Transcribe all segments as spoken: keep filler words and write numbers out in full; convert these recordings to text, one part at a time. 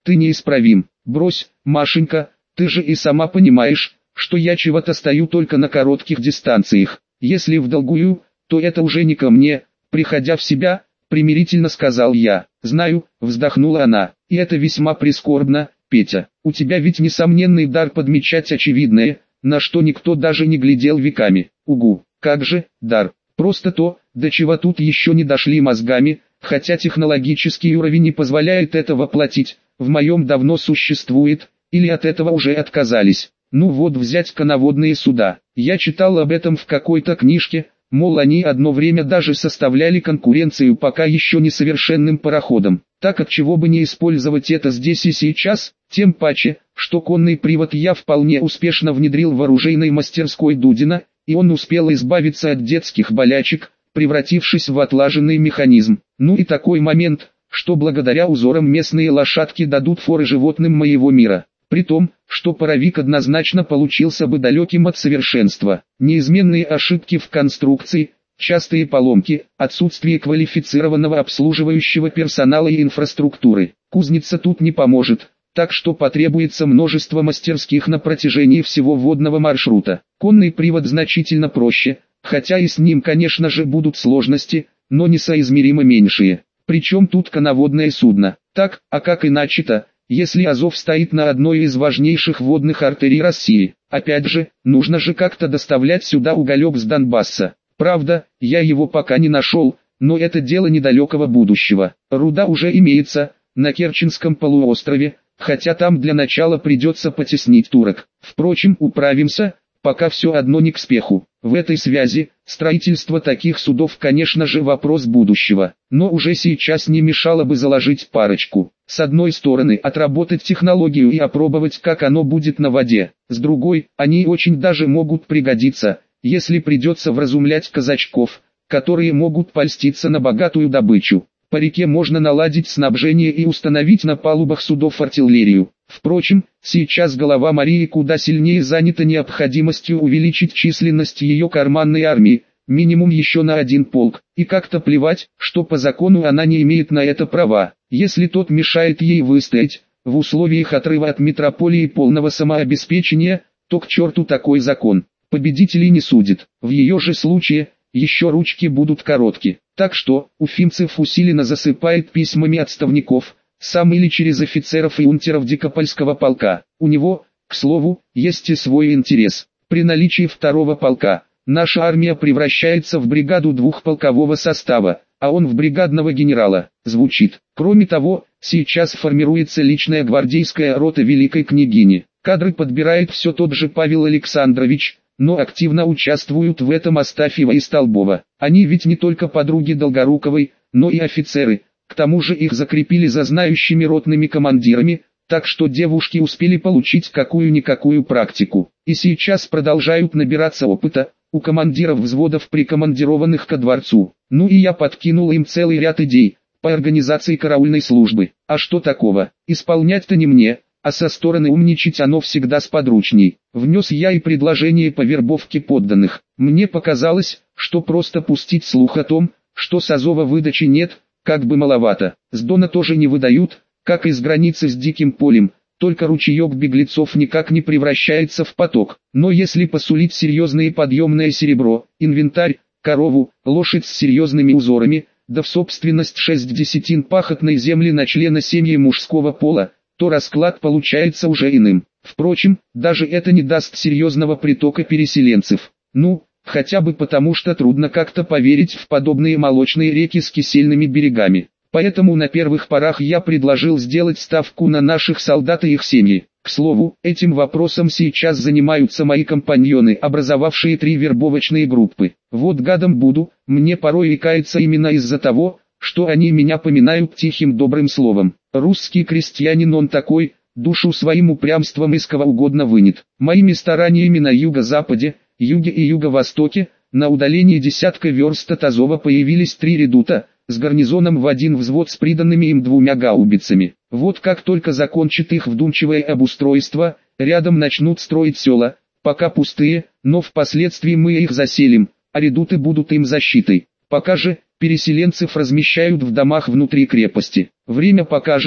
ты неисправим. Брось, Машенька, ты же и сама понимаешь, что я чего-то стою только на коротких дистанциях. Если в долгую, то это уже не ко мне. Приходя в себя, примирительно сказал я. Знаю, вздохнула она, и это весьма прискорбно, Петя. У тебя ведь несомненный дар подмечать очевидное, на что никто даже не глядел веками. Угу, как же, дар. Просто то, до чего тут еще не дошли мозгами, хотя технологический уровень не позволяет это воплотить, в моем давно существует, или от этого уже отказались. Ну вот взять коноводные суда. Я читал об этом в какой-то книжке, мол они одно время даже составляли конкуренцию пока еще несовершенным пароходам. Так от чего бы не использовать это здесь и сейчас, тем паче, что конный привод я вполне успешно внедрил в оружейной мастерской Дудина, и он успел избавиться от детских болячек, превратившись в отлаженный механизм. Ну и такой момент, что благодаря узорам местные лошадки дадут форы животным моего мира. При том, что паровик однозначно получился бы далеким от совершенства. Неизменные ошибки в конструкции, частые поломки, отсутствие квалифицированного обслуживающего персонала и инфраструктуры. Кузница тут не поможет, так что потребуется множество мастерских на протяжении всего водного маршрута. Конный привод значительно проще, хотя и с ним, конечно же, будут сложности, но несоизмеримо меньшие. Причем тут коноводное судно. Так, а как иначе-то, если Азов стоит на одной из важнейших водных артерий России? Опять же, нужно же как-то доставлять сюда уголек с Донбасса. Правда, я его пока не нашел, но это дело недалекого будущего. Руда уже имеется, на Керченском полуострове, хотя там для начала придется потеснить турок. Впрочем, управимся, пока все одно не к спеху. В этой связи, строительство таких судов, конечно же, вопрос будущего, но уже сейчас не мешало бы заложить парочку. С одной стороны, отработать технологию и опробовать, как оно будет на воде. С другой, они очень даже могут пригодиться, если придется вразумлять казачков, которые могут польститься на богатую добычу. По реке можно наладить снабжение и установить на палубах судов артиллерию. Впрочем, сейчас голова Марии куда сильнее занята необходимостью увеличить численность ее карманной армии, минимум еще на один полк, и как-то плевать, что по закону она не имеет на это права, если тот мешает ей выстоять. В условиях отрыва от метрополии и полного самообеспечения, то к черту такой закон. Победителей не судит. В ее же случае, еще ручки будут коротки. Так что, Уфимцев усиленно засыпает письмами отставников, сам или через офицеров и унтеров Дикопольского полка. У него, к слову, есть и свой интерес. При наличии второго полка, наша армия превращается в бригаду двухполкового состава, а он в бригадного генерала. Звучит. Кроме того, сейчас формируется личная гвардейская рота великой княгини. Кадры подбирает все тот же Павел Александрович, но активно участвуют в этом Астафьева и Столбова. Они ведь не только подруги Долгоруковой, но и офицеры, к тому же их закрепили за знающими ротными командирами, так что девушки успели получить какую-никакую практику, и сейчас продолжают набираться опыта, у командиров взводов, прикомандированных ко дворцу. Ну и я подкинул им целый ряд идей, по организации караульной службы. А что такого, исполнять-то не мне, а со стороны умничать оно всегда сподручней. Внес я и предложение по вербовке подданных. Мне показалось, что просто пустить слух о том, что с Азова выдачи нет, как бы маловато. С Дона тоже не выдают, как и с границы с Диким полем, только ручеек беглецов никак не превращается в поток. Но если посулить серьезное подъемное серебро, инвентарь, корову, лошадь с серьезными узорами, да в собственность шесть десятин пахотной земли на члена семьи мужского пола, то расклад получается уже иным. Впрочем, даже это не даст серьезного притока переселенцев. Ну, хотя бы потому, что трудно как-то поверить в подобные молочные реки с кисельными берегами. Поэтому на первых порах я предложил сделать ставку на наших солдат и их семьи. К слову, этим вопросом сейчас занимаются мои компаньоны, образовавшие три вербовочные группы. Вот гадом буду, мне порой и каяться именно из-за того, что они меня поминают тихим добрым словом. Русский крестьянин он такой, душу своим упрямством из кого угодно вынет. Моими стараниями на юго-западе, юге и юго-востоке, на удалении десятка верст от Азова появились три редута, с гарнизоном в один взвод с приданными им двумя гаубицами. Вот как только закончит их вдумчивое обустройство, рядом начнут строить села, пока пустые, но впоследствии мы их заселим, а редуты будут им защитой. Пока же, переселенцев размещают в домах внутри крепости. Время покажет,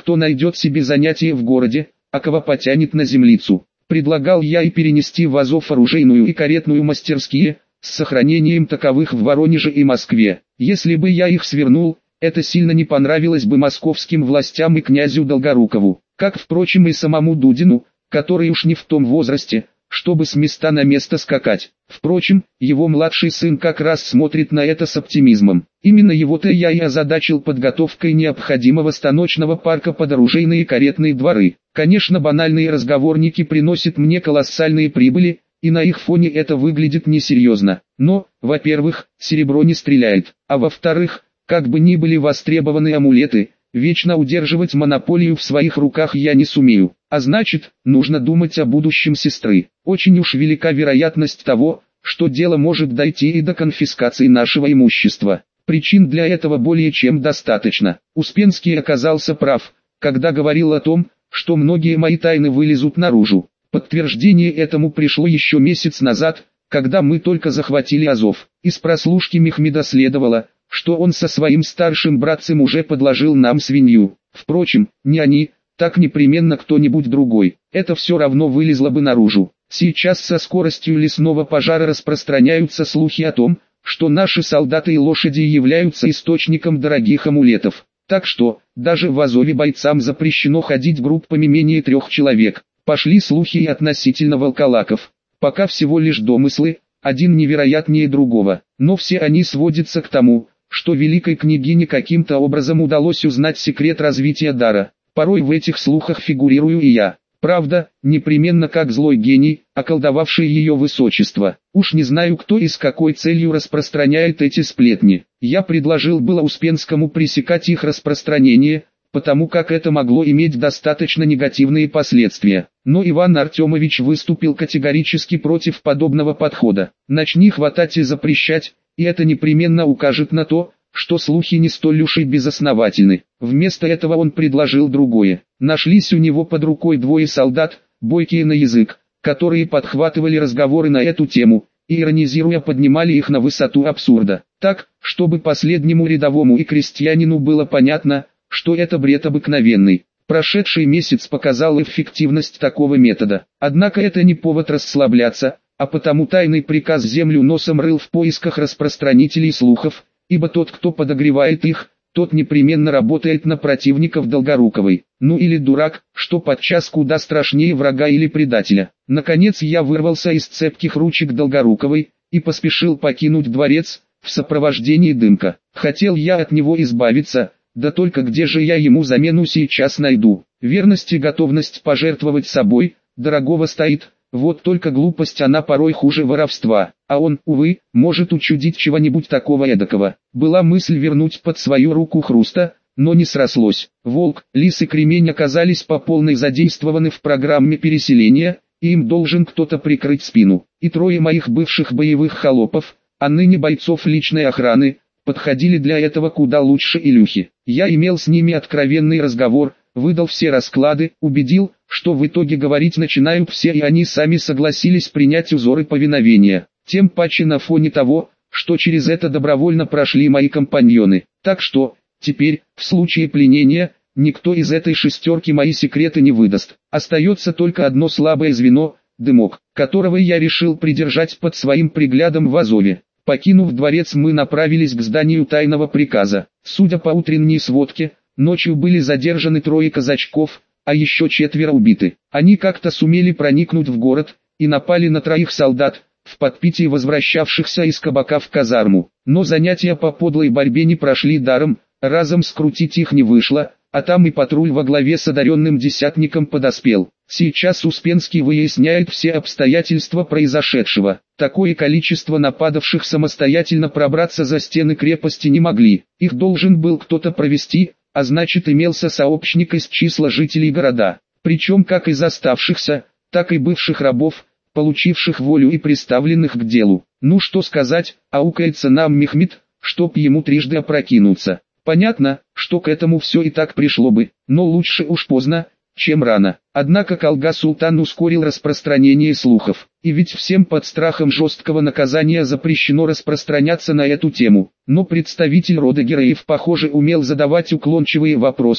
кто найдет себе занятие в городе, а кого потянет на землицу. Предлагал я и перенести в Азов оружейную и каретную мастерские, с сохранением таковых в Воронеже и Москве. Если бы я их свернул, это сильно не понравилось бы московским властям и князю Долгорукову, как, впрочем, и самому Дудину, который уж не в том возрасте, чтобы с места на место скакать. Впрочем, его младший сын как раз смотрит на это с оптимизмом. Именно его-то я и озадачил подготовкой необходимого станочного парка под оружейные и каретные дворы. Конечно, банальные разговорники приносят мне колоссальные прибыли, и на их фоне это выглядит несерьезно. Но, во-первых, серебро не стреляет, а во-вторых, как бы ни были востребованы амулеты, вечно удерживать монополию в своих руках я не сумею. А значит, нужно думать о будущем сестры. Очень уж велика вероятность того, что дело может дойти и до конфискации нашего имущества. Причин для этого более чем достаточно. Успенский оказался прав, когда говорил о том, что многие мои тайны вылезут наружу. Подтверждение этому пришло еще месяц назад, когда мы только захватили Азов. Из прослушки Мехмеда следовало, что он со своим старшим братцем уже подложил нам свинью. Впрочем, не они, так непременно кто-нибудь другой. Это все равно вылезло бы наружу. Сейчас со скоростью лесного пожара распространяются слухи о том, что наши солдаты и лошади являются источником дорогих амулетов. Так что, даже в Азове бойцам запрещено ходить группами менее трех человек. Пошли слухи и относительно волколаков. Пока всего лишь домыслы, один невероятнее другого. Но все они сводятся к тому, что великой княгине каким-то образом удалось узнать секрет развития дара. Порой в этих слухах фигурирую и я. Правда, непременно как злой гений, околдовавший ее высочество. Уж не знаю, кто и с какой целью распространяет эти сплетни. Я предложил было Успенскому пресекать их распространение, потому как это могло иметь достаточно негативные последствия. Но Иван Артемович выступил категорически против подобного подхода. Начни хватать и запрещать, и это непременно укажет на то, что слухи не столь уж и безосновательны. Вместо этого он предложил другое. Нашлись у него под рукой двое солдат, бойкие на язык, которые подхватывали разговоры на эту тему, и иронизируя поднимали их на высоту абсурда. Так, чтобы последнему рядовому и крестьянину было понятно, что это бред обыкновенный. Прошедший месяц показал эффективность такого метода. Однако это не повод расслабляться, а потому тайный приказ землю носом рыл в поисках распространителей слухов, ибо тот, кто подогревает их, тот непременно работает на противников Долгоруковой. Ну или дурак, что подчас куда страшнее врага или предателя. Наконец я вырвался из цепких ручек Долгоруковой и поспешил покинуть дворец, в сопровождении Дымка. Хотел я от него избавиться, да только где же я ему замену сейчас найду? Верность и готовность пожертвовать собой, дорогого стоит. Вот только глупость она порой хуже воровства, а он, увы, может учудить чего-нибудь такого эдакого. Была мысль вернуть под свою руку Хруста, но не срослось. Волк, Лис и Кремень оказались по полной задействованы в программе переселения, и им должен кто-то прикрыть спину. И трое моих бывших боевых холопов, а ныне бойцов личной охраны, подходили для этого куда лучше Илюхи. Я имел с ними откровенный разговор, выдал все расклады, убедил, что в итоге говорить начинают все, и они сами согласились принять узоры повиновения. Тем паче на фоне того, что через это добровольно прошли мои компаньоны. Так что, теперь, в случае пленения, никто из этой шестерки мои секреты не выдаст. Остается только одно слабое звено, Дымок, которого я решил придержать под своим приглядом в Азове. Покинув дворец, мы направились к зданию тайного приказа. Судя по утренней сводке, ночью были задержаны трое казачков, а еще четверо убиты. Они как-то сумели проникнуть в город и напали на троих солдат, в подпитии возвращавшихся из кабака в казарму. Но занятия по подлой борьбе не прошли даром, разом скрутить их не вышло, а там и патруль во главе с одаренным десятником подоспел. Сейчас Успенский выясняет все обстоятельства произошедшего. Такое количество нападавших самостоятельно пробраться за стены крепости не могли. Их должен был кто-то провести, а значит имелся сообщник из числа жителей города. Причем как из оставшихся, так и бывших рабов, получивших волю и приставленных к делу. Ну что сказать, аукается нам Мехмед, чтоб ему трижды опрокинуться. Понятно, что к этому все и так пришло бы, но лучше уж поздно, чем рано. Однако Калга-Султан ускорил распространение слухов, и ведь всем под страхом жесткого наказания запрещено распространяться на эту тему. Но представитель рода героев, похоже, умел задавать уклончивые вопросы,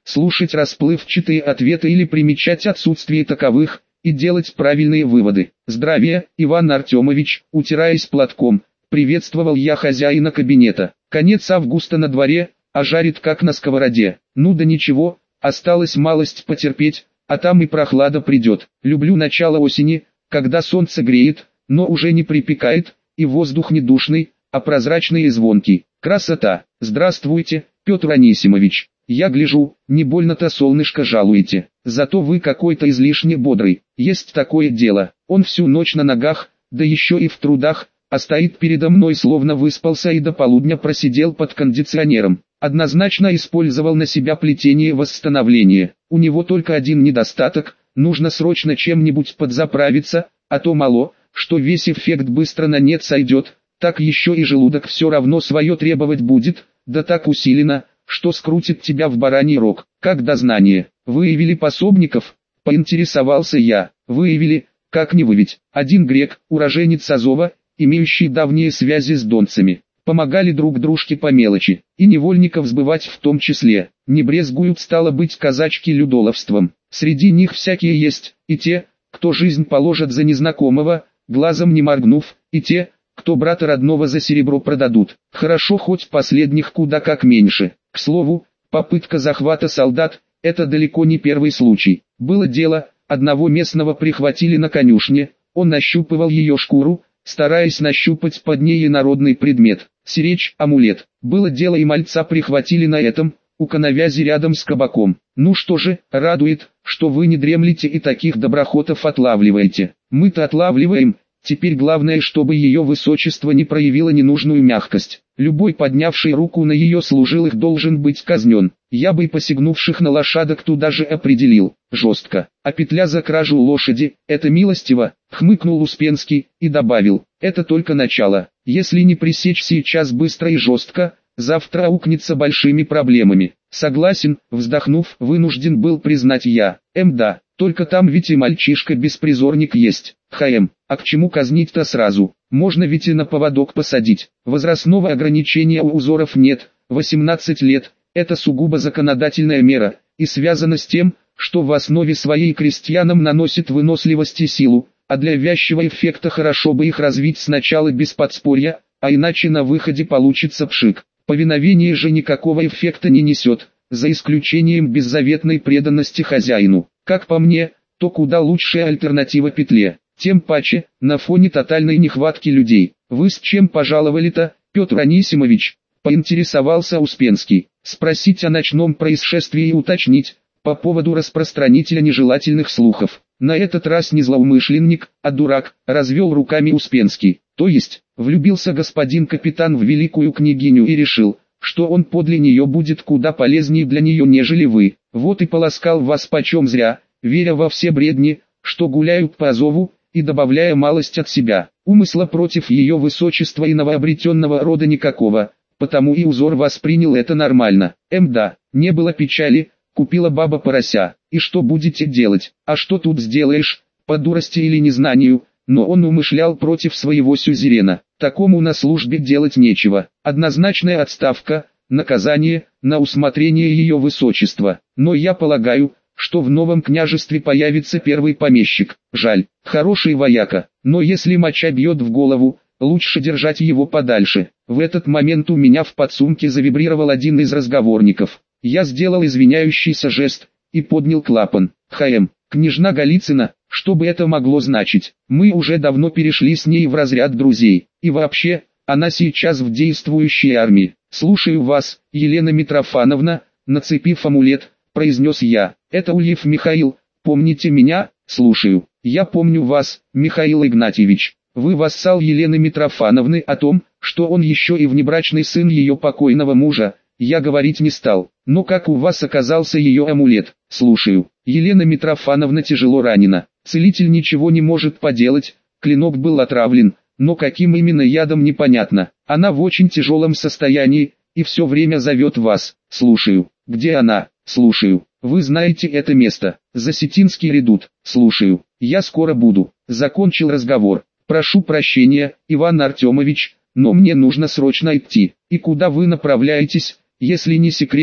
слушать расплывчатые ответы или примечать отсутствие таковых, и делать правильные выводы. «Здравия, Иван Артемович», утираясь платком, приветствовал я хозяина кабинета. Конец августа на дворе, а жарит как на сковороде. Ну да ничего, осталось малость потерпеть, а там и прохлада придет. Люблю начало осени, когда солнце греет, но уже не припекает, и воздух не душный, а прозрачный и звонкий. Красота! Здравствуйте, Петр Анисимович. Я гляжу, не больно-то солнышко жалуете. Зато вы какой-то излишне бодрый. Есть такое дело. Он всю ночь на ногах, да еще и в трудах, а стоит передо мной словно выспался и до полудня просидел под кондиционером. Однозначно использовал на себя плетение восстановления. У него только один недостаток, нужно срочно чем-нибудь подзаправиться, а то мало, что весь эффект быстро на нет сойдет, так еще и желудок все равно свое требовать будет, да так усиленно, что скрутит тебя в бараний рог. Как дознание? Выявили пособников? Поинтересовался я. Выявили, как не выявить. Один грек, уроженец Азова, имеющий давние связи с донцами. Помогали друг дружке по мелочи, и невольников сбывать в том числе. Не брезгуют, стало быть, казачки людоловством. Среди них всякие есть, и те, кто жизнь положат за незнакомого, глазом не моргнув, и те, кто брата родного за серебро продадут. Хорошо, хоть последних куда как меньше. К слову, попытка захвата солдат – это далеко не первый случай. Было дело, одного местного прихватили на конюшне, он нащупывал ее шкуру, стараясь нащупать под ней инородный предмет. Сиречь, амулет. Было дело, и мальца прихватили на этом, у коновязи рядом с кабаком. Ну что же, радует, что вы не дремлете и таких доброхотов отлавливаете. Мы-то отлавливаем. Теперь главное, чтобы ее высочество не проявило ненужную мягкость. Любой, поднявший руку на ее служилых, должен быть казнен. Я бы и посягнувших на лошадок туда же определил, жестко. А петля за кражу лошади, это милостиво, хмыкнул Успенский, и добавил, это только начало. Если не пресечь сейчас быстро и жестко, завтра аукнется большими проблемами. Согласен, вздохнув, вынужден был признать я. Эм да, только там ведь и мальчишка-беспризорник есть. Хм, а к чему казнить-то сразу? Можно ведь и на поводок посадить. Возрастного ограничения у узоров нет, восемнадцать лет, это сугубо законодательная мера, и связано с тем, что в основе своей крестьянам наносит выносливость и силу, а для вязчего эффекта хорошо бы их развить сначала без подспорья, а иначе на выходе получится пшик. Повиновение же никакого эффекта не несет, за исключением беззаветной преданности хозяину. Как по мне, то куда лучшая альтернатива петле. Тем паче, на фоне тотальной нехватки людей. Вы с чем пожаловали-то, Петр Анисимович? Поинтересовался Успенский. Спросить о ночном происшествии и уточнить, по поводу распространителя нежелательных слухов. На этот раз не злоумышленник, а дурак, развел руками Успенский. То есть, влюбился господин капитан в великую княгиню и решил, что он подле нее будет куда полезнее для нее, нежели вы. Вот и полоскал вас почем зря, веря во все бредни, что гуляют по Азову, и добавляя малость от себя. Умысла против ее высочества и новообретенного рода никакого, потому и узор воспринял это нормально. Эм да, не было печали, купила баба порося. И что будете делать? А что тут сделаешь, по дурости или незнанию? Но он умышлял против своего сюзерена. Такому на службе делать нечего. Однозначная отставка, наказание, на усмотрение ее высочества. Но я полагаю, что в новом княжестве появится первый помещик. Жаль, хороший вояка, но если моча бьет в голову, лучше держать его подальше. В этот момент у меня в подсумке завибрировал один из разговорников. Я сделал извиняющийся жест и поднял клапан. Хм, княжна Голицына, что бы это могло значить? Мы уже давно перешли с ней в разряд друзей. И вообще, она сейчас в действующей армии. Слушаю вас, Елена Митрофановна, нацепив амулет, произнес я. Это Ульев Михаил, помните меня? Слушаю. Я помню вас, Михаил Игнатьевич. Вы вассал Елены Митрофановны. О том, что он еще и внебрачный сын ее покойного мужа, я говорить не стал. Но как у вас оказался ее амулет? Слушаю. Елена Митрофановна тяжело ранена. Целитель ничего не может поделать, клинок был отравлен, но каким именно ядом непонятно. Она в очень тяжелом состоянии, и все время зовет вас. Слушаю. Где она? Слушаю. Вы знаете это место? Засетинский редут. Слушаю. Я скоро буду. Закончил разговор. Прошу прощения, Иван Артемович, но мне нужно срочно идти. И куда вы направляетесь, если не секрет?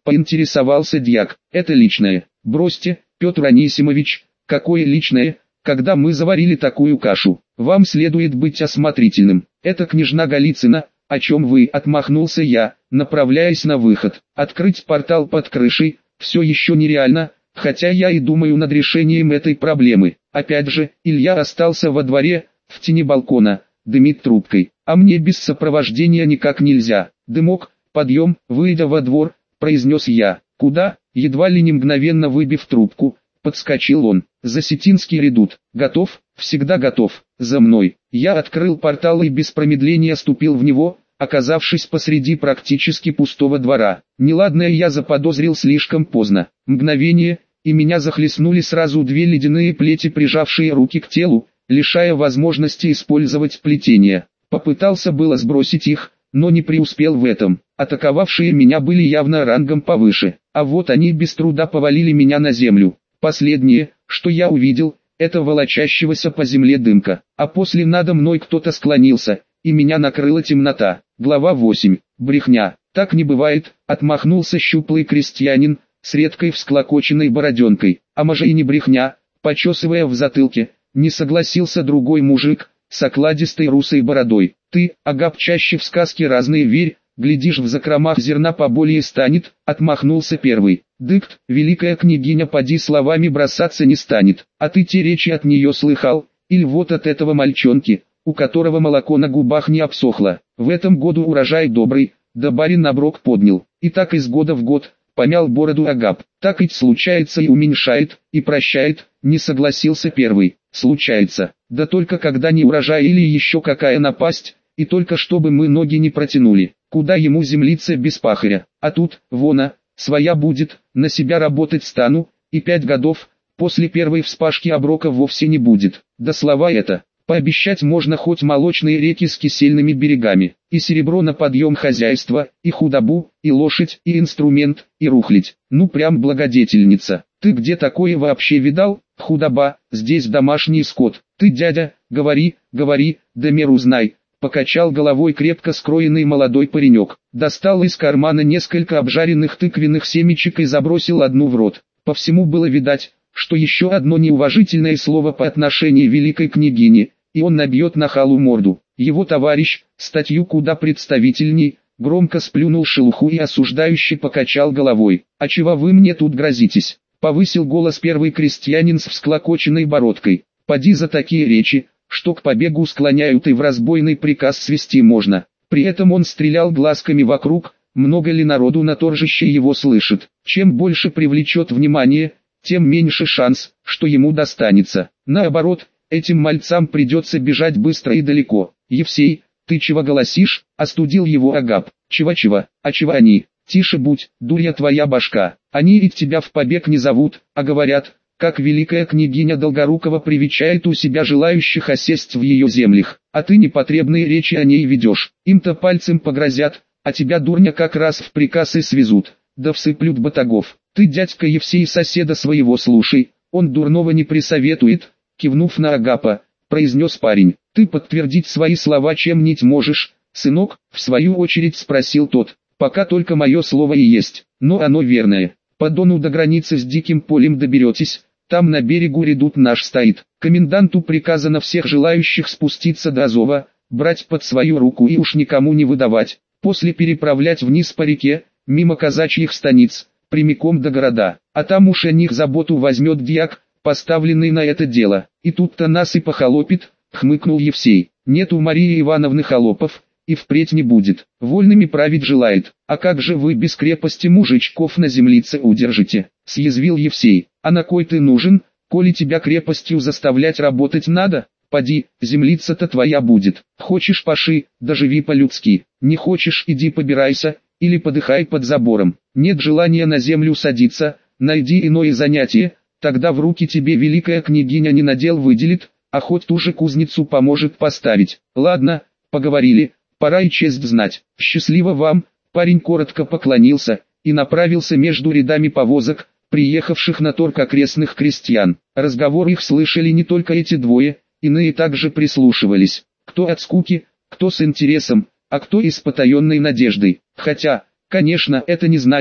поинтересовался дьяк. Это личное. Бросьте, Петр Анисимович, какое личное, когда мы заварили такую кашу. Вам следует быть осмотрительным. Это княжна Голицына, о чем вы, отмахнулся я, направляясь на выход. Открыть портал под крышей, все еще нереально, хотя я и думаю над решением этой проблемы. Опять же, Илья остался во дворе, в тени балкона, дымит трубкой, а мне без сопровождения никак нельзя. Дымок, подъем, выйдя во двор, произнес я. Куда? Едва ли не мгновенно выбив трубку, подскочил он. За Сетинский редут. Готов? Всегда готов. За мной. Я открыл портал и без промедления ступил в него, оказавшись посреди практически пустого двора. Неладное я заподозрил слишком поздно. Мгновение, и меня захлестнули сразу две ледяные плети, прижавшие руки к телу, лишая возможности использовать плетение. Попытался было сбросить их, но не преуспел в этом. Атаковавшие меня были явно рангом повыше, а вот они без труда повалили меня на землю. Последнее, что я увидел, это волочащегося по земле дымка, а после надо мной кто-то склонился, и меня накрыла темнота. Глава восемь. Брехня. Так не бывает, отмахнулся щуплый крестьянин, с редкой всклокоченной бороденкой. А може и не брехня, почесывая в затылке, не согласился другой мужик, с окладистой русой бородой. Ты, Агап, чаще в сказки разные верь, глядишь, в закромах зерна поболее станет, отмахнулся первый. Дыкт, великая княгиня поди словами бросаться не станет, а ты те речи от нее слыхал, или вот от этого мальчонки, у которого молоко на губах не обсохло. В этом году урожай добрый, да барин оброк поднял, и так из года в год, помял бороду Агап. Так ведь случается и уменьшает, и прощает, не согласился первый. Случается, да только когда не урожай или еще какая напасть, и только чтобы мы ноги не протянули. Куда ему землица без пахаря, а тут, вона, своя будет, на себя работать стану, и пять годов, после первой вспашки оброка вовсе не будет. Да слова это, пообещать можно хоть молочные реки с кисельными берегами, и серебро на подъем хозяйства, и худобу, и лошадь, и инструмент, и рухлядь. Ну прям благодетельница. Ты где такое вообще видал? Худоба, здесь домашний скот. Ты, дядя, говори, говори, да меру знай. Покачал головой крепко скроенный молодой паренек. Достал из кармана несколько обжаренных тыквенных семечек и забросил одну в рот. По всему было видать, что еще одно неуважительное слово по отношению великой княгине, и он набьет нахалу морду. Его товарищ, статью куда представительней, громко сплюнул шелуху и осуждающе покачал головой. «А чего вы мне тут грозитесь?» — повысил голос первый крестьянин с всклокоченной бородкой. «Поди за такие речи, что к побегу склоняют и в разбойный приказ свести можно». При этом он стрелял глазками вокруг, много ли народу на торжище его слышит. Чем больше привлечет внимание, тем меньше шанс, что ему достанется. Наоборот, этим мальцам придется бежать быстро и далеко. «Евсей, ты чего голосишь?» — остудил его Агап. «Чего-чего, а чего они?» «Тише будь, дурья твоя башка. Они ведь тебя в побег не зовут, а говорят, как великая княгиня Долгорукова привечает у себя желающих осесть в ее землях. А ты непотребные речи о ней ведешь. Им-то пальцем погрозят, а тебя, дурня, как раз в приказ и свезут, да всыплют батагов. Ты, дядька Евсей, соседа своего слушай, он дурного не присоветует», — кивнув на Агапа, произнес парень. «Ты подтвердить свои слова чем-нибудь можешь, сынок?» — в свою очередь спросил тот. «Пока только мое слово и есть, но оно верное. По Дону до границы с диким полем доберетесь, там на берегу редут наш стоит. Коменданту приказано всех желающих спуститься до Азова, брать под свою руку и уж никому не выдавать, после переправлять вниз по реке, мимо казачьих станиц, прямиком до города, а там уж о них заботу возьмет дьяк, поставленный на это дело. И тут-то нас и похолопит», — хмыкнул Евсей. «Нет у Марии Ивановны холопов, и впредь не будет. Вольными править желает. А как же вы без крепости мужичков на землице удержите?» — съязвил Евсей. «А на кой ты нужен, коли тебя крепостью заставлять работать надо? Поди, землица-то твоя будет. Хочешь — паши, да живи по-людски. Не хочешь — иди побирайся, или подыхай под забором. Нет желания на землю садиться, найди иное занятие, тогда в руки тебе великая княгиня не надел выделит, а хоть ту же кузницу поможет поставить. Ладно, поговорили, пора и честь знать. Счастливо вам». Парень коротко поклонился и направился между рядами повозок, приехавших на торг окрестных крестьян. Разговор их слышали не только эти двое, иные также прислушивались. Кто от скуки, кто с интересом, а кто и с потаенной надеждой. Хотя, конечно, это не значит,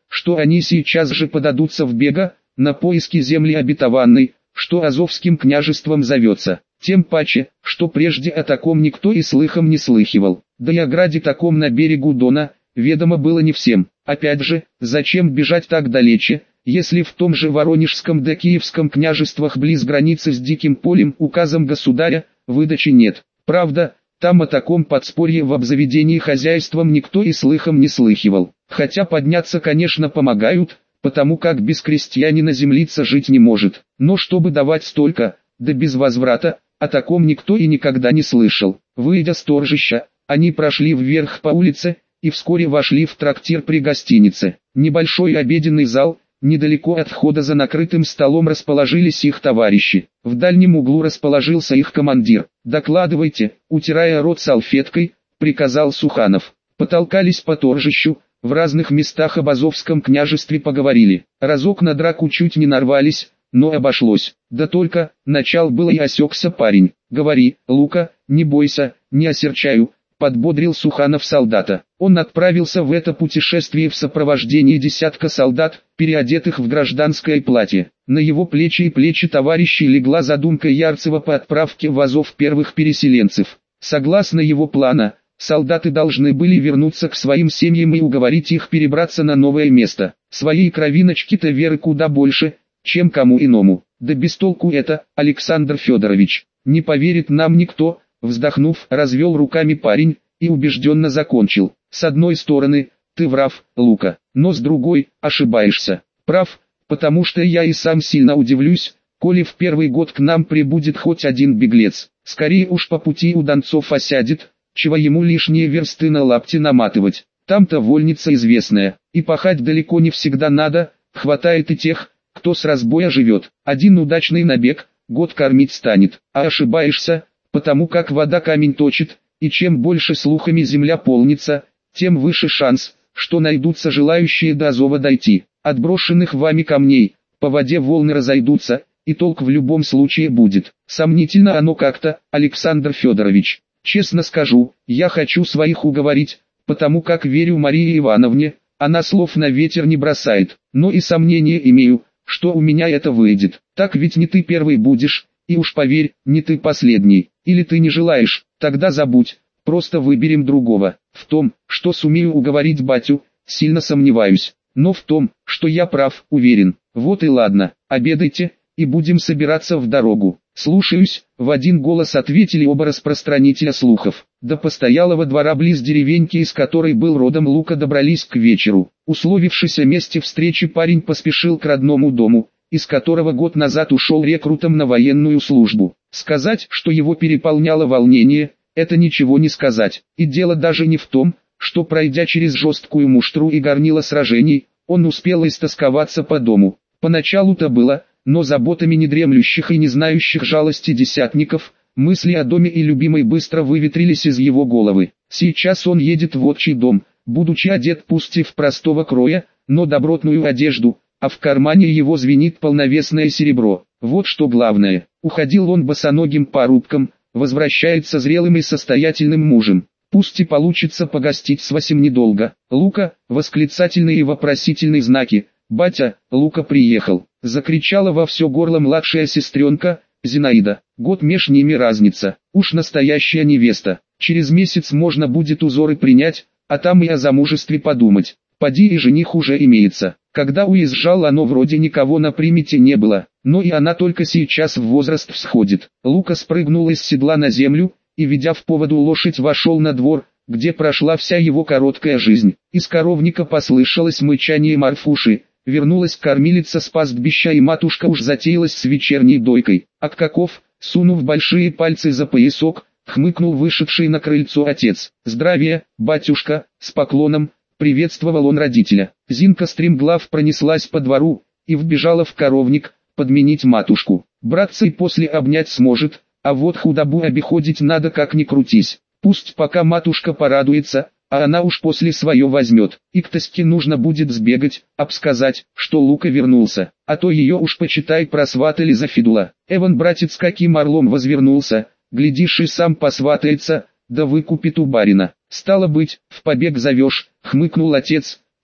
что они сейчас же подадутся в бега, на поиски земли обетованной, что Азовским княжеством зовется. Тем паче, что прежде о таком никто и слыхом не слыхивал. Да и о граде таком на берегу Дона, ведомо было не всем. Опять же, зачем бежать так далече, если в том же Воронежском да Киевском княжествах близ границы с Диким полем указом государя, выдачи нет. Правда, там о таком подспорье в обзаведении хозяйством никто и слыхом не слыхивал. Хотя подняться, конечно, помогают, потому как без крестьянина землица жить не может. Но чтобы давать столько, да без возврата, о таком никто и никогда не слышал. Выйдя с торжища, они прошли вверх по улице, и вскоре вошли в трактир при гостинице. Небольшой обеденный зал, недалеко от входа за накрытым столом расположились их товарищи. В дальнем углу расположился их командир. «Докладывайте», утирая рот салфеткой, приказал Суханов. Потолкались по торжищу, в разных местах об Азовском княжестве поговорили. Разок на драку чуть не нарвались, но обошлось. Да только, начал было и осекся парень. «Говори, Лука, не бойся, не осерчаю», подбодрил Суханов солдата. Он отправился в это путешествие в сопровождении десятка солдат, переодетых в гражданское платье. На его плечи и плечи товарищей легла задумка Ярцева по отправке в Азов первых переселенцев. Согласно его плана, солдаты должны были вернуться к своим семьям и уговорить их перебраться на новое место. Своей кровиночки-то веры куда больше, чем кому иному. Да без толку это, Александр Федорович. Не поверит нам никто, вздохнув, развел руками парень, и убежденно закончил. С одной стороны, ты прав, Лука, но с другой, ошибаешься. Прав, потому что я и сам сильно удивлюсь, коли в первый год к нам прибудет хоть один беглец. Скорее уж по пути у Донцов осядет, чего ему лишние версты на лапти наматывать. Там-то вольница известная, и пахать далеко не всегда надо, хватает и тех, кто с разбоя живет. Один удачный набег, год кормить станет, а ошибаешься, потому как вода камень точит, и чем больше слухами земля полнится, тем выше шанс, что найдутся желающие до Азова дойти. От брошенных вами камней, по воде волны разойдутся, и толк в любом случае будет. Сомнительно оно как-то, Александр Федорович. Честно скажу, я хочу своих уговорить, потому как верю Марии Ивановне, она слов на ветер не бросает, но и сомнения имею, что у меня это выйдет. Так ведь не ты первый будешь, и уж поверь, не ты последний. Или ты не желаешь, тогда забудь, просто выберем другого. В том, что сумею уговорить батю, сильно сомневаюсь, но в том, что я прав, уверен. Вот и ладно, обедайте, и будем собираться в дорогу. Слушаюсь, в один голос ответили оба распространителя слухов. До постоялого двора близ деревеньки, из которой был родом Лука, добрались к вечеру. Условившись о месте встречи, парень поспешил к родному дому, из которого год назад ушел рекрутом на военную службу. Сказать, что его переполняло волнение, это ничего не сказать. И дело даже не в том, что пройдя через жесткую муштру и горнило сражений, он успел истосковаться по дому. Поначалу-то было, но заботами недремлющих и не знающих жалости десятников, мысли о доме и любимой быстро выветрились из его головы. Сейчас он едет в отчий дом, будучи одет пусть и в простого кроя, но добротную одежду, а в кармане его звенит полновесное серебро. Вот что главное. Уходил он босоногим парубком, возвращается зрелым и состоятельным мужем. Пусть и получится погостить с Васем недолго. Лука, восклицательные и вопросительные знаки. «Батя, Лука приехал!» — закричала во все горло младшая сестренка, Зинаида. Год меж ними разница. Уж настоящая невеста. Через месяц можно будет узоры принять, а там и о замужестве подумать. Поди и жених уже имеется. Когда уезжал, оно вроде никого на примете не было, но и она только сейчас в возраст всходит. Лука спрыгнул из седла на землю, и, ведя в поводу лошадь, вошел на двор, где прошла вся его короткая жизнь. Из коровника послышалось мычание Марфуши. Вернулась кормилица с пастбища, и матушка уж затеялась с вечерней дойкой. От каков, сунув большие пальцы за поясок, хмыкнул вышедший на крыльцо отец. «Здравия, батюшка!» — с поклоном приветствовал он родителя. Зинка стремглав пронеслась по двору и вбежала в коровник, подменить матушку. Братца и после обнять сможет, а вот худобу обиходить надо как ни крутись. Пусть пока матушка порадуется, а она уж после свое возьмет. И к Таське нужно будет сбегать, обсказать, что Лука вернулся, а то ее уж почитай просватали за Федула. Эван братец каким орлом возвернулся, глядишь и сам посватается, да выкупит у барина. Стало быть, в побег зовешь, хмыкнул отец,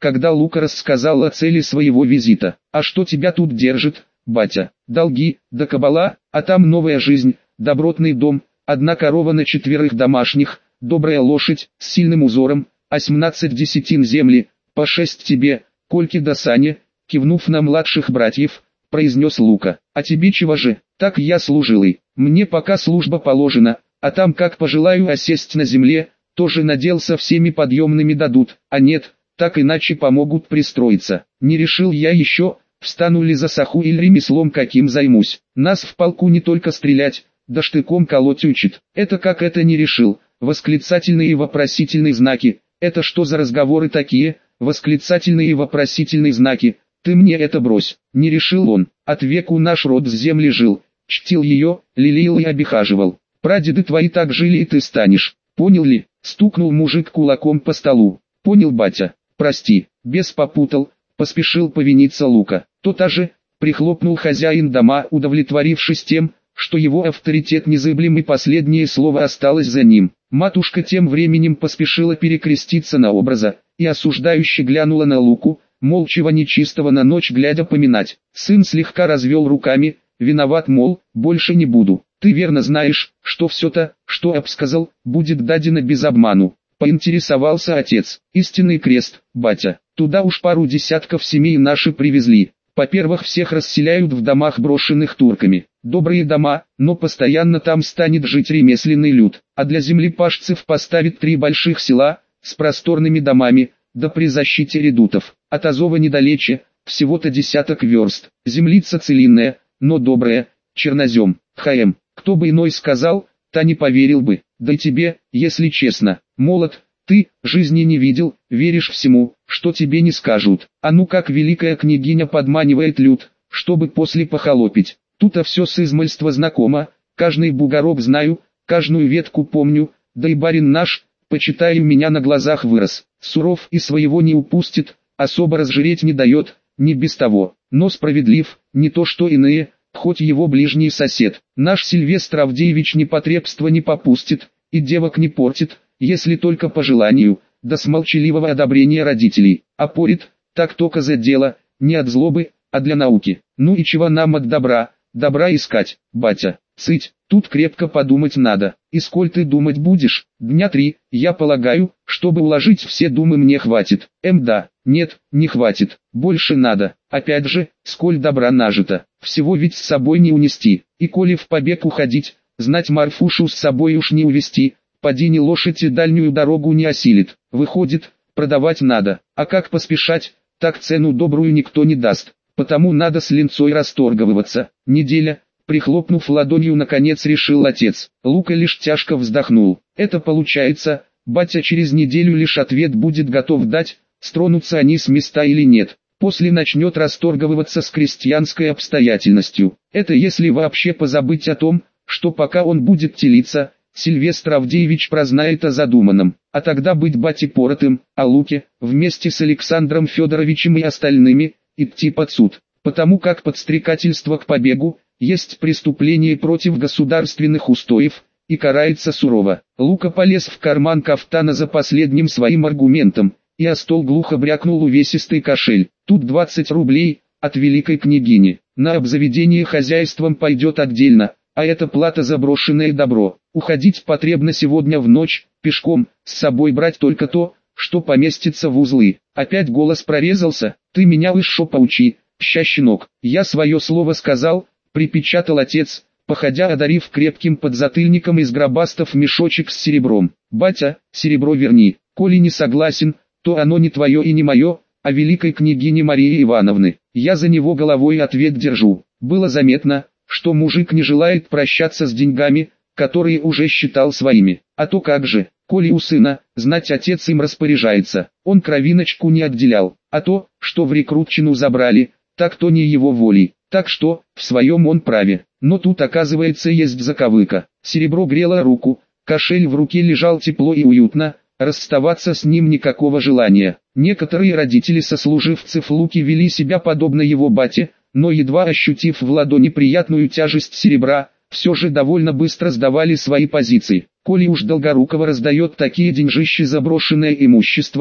когда Лука рассказал о цели своего визита. «А что тебя тут держит, батя? Долги, да кабала, а там новая жизнь, добротный дом, одна корова на четверых домашних, добрая лошадь, с сильным узором, а семнадцать десятин земли, по шесть тебе, Кольке да Сане», кивнув на младших братьев, произнес Лука. «А тебе чего же? Так я служилый, мне пока служба положена, а там как пожелаю осесть на земле, тоже надеялся всеми подъемными дадут, а нет, так иначе помогут пристроиться. Не решил я еще, встану ли за саху или ремеслом каким займусь. Нас в полку не только стрелять, да штыком колоть учит. Это как это не решил?» Восклицательные и вопросительные знаки. «Это что за разговоры такие?» Восклицательные и вопросительные знаки. «Ты мне это брось». Не решил он. От веку наш род с земли жил, чтил ее, лелеял и обихаживал. Прадеды твои так жили, и ты станешь. Понял ли? Стукнул мужик кулаком по столу. Понял, батя. Прости, бес попутал, поспешил повиниться Лука. То-то же, прихлопнул хозяин дома, удовлетворившись тем, что его авторитет незыблем и последнее слово осталось за ним. Матушка тем временем поспешила перекреститься на образа, и осуждающе глянула на Луку, молчего нечистого на ночь глядя поминать. Сын слегка развел руками, виноват, мол, больше не буду. «Ты верно знаешь, что все-то, что обсказал, будет дадено без обману», — поинтересовался отец. «Истинный крест, батя, туда уж пару десятков семей наши привезли. По-первых, всех расселяют в домах, брошенных турками. Добрые дома, но постоянно там станет жить ремесленный люд. А для землепашцев поставят три больших села, с просторными домами, да при защите редутов. От Азова недалече, всего-то десяток верст. Землица целинная, но добрая, чернозем. ХМ, кто бы иной сказал, та не поверил бы. Да и тебе, если честно, молод, ты, жизни не видел, веришь всему, что тебе не скажут. А ну как великая княгиня подманивает люд, чтобы после похолопить. Тут-то все с измальства знакомо, каждый бугорок знаю, каждую ветку помню, да и барин наш, почитаю, меня на глазах вырос. Суров и своего не упустит, особо разжиреть не дает, не без того, но справедлив, не то что иные, хоть его ближний сосед. Наш Сильвестр Авдеевич непотребства не попустит, и девок не портит, если только по желанию, да с молчаливого одобрения родителей. А порит, так только за дело, не от злобы, а для науки. Ну и чего нам от добра, добра искать, батя? Цыть, тут крепко подумать надо. И сколь ты думать будешь? Дня три, я полагаю, чтобы уложить все думы мне хватит. Эм да, нет, не хватит, больше надо. Опять же, сколь добра нажито, всего ведь с собой не унести. И коли в побег уходить, знать Марфушу с собой уж не увести, поди ни лошадь и дальнюю дорогу не осилит. Выходит, продавать надо, а как поспешать, так цену добрую никто не даст. Потому надо с линцой расторговываться. Неделя, прихлопнув ладонью, наконец решил отец. Лука лишь тяжко вздохнул. Это получается, батя через неделю лишь ответ будет готов дать, стронутся они с места или нет. После начнет расторговываться с крестьянской обстоятельностью. Это если вообще позабыть о том, что пока он будет телиться, Сильвестр Авдеевич прознает о задуманном. А тогда быть бате поротым, а Луке, вместе с Александром Федоровичем и остальными, идти под суд. Потому как подстрекательство к побегу есть преступление против государственных устоев и карается сурово. Лука полез в карман кафтана за последним своим аргументом, и о стол глухо брякнул увесистый кошель. Тут двадцать рублей от великой княгини. На обзаведение хозяйством пойдет отдельно, а это плата за брошенное добро. Уходить потребно сегодня в ночь, пешком, с собой брать только то, что поместится в узлы. Опять голос прорезался. «Ты меня высшо поучи, ща, щенок». «Я свое слово сказал», припечатал отец, походя одарив крепким подзатыльником из гробастов мешочек с серебром. «Батя, серебро верни, коли не согласен, то оно не твое и не мое, а великой княгини Марии Ивановны. Я за него головой ответ держу». Было заметно, что мужик не желает прощаться с деньгами, которые уже считал своими. А то как же, коли у сына, знать отец им распоряжается. Он кровиночку не отделял, а то, что в рекрутчину забрали, так то не его волей. Так что, в своем он праве. Но тут оказывается есть заковыка. Серебро грело руку, кошель в руке лежал тепло и уютно, расставаться с ним никакого желания. Некоторые родители сослуживцев Луки вели себя подобно его бате, но едва ощутив в ладони приятную тяжесть серебра, все же довольно быстро сдавали свои позиции. Коли уж Долгорукова раздает такие деньжищи за брошенное имущество,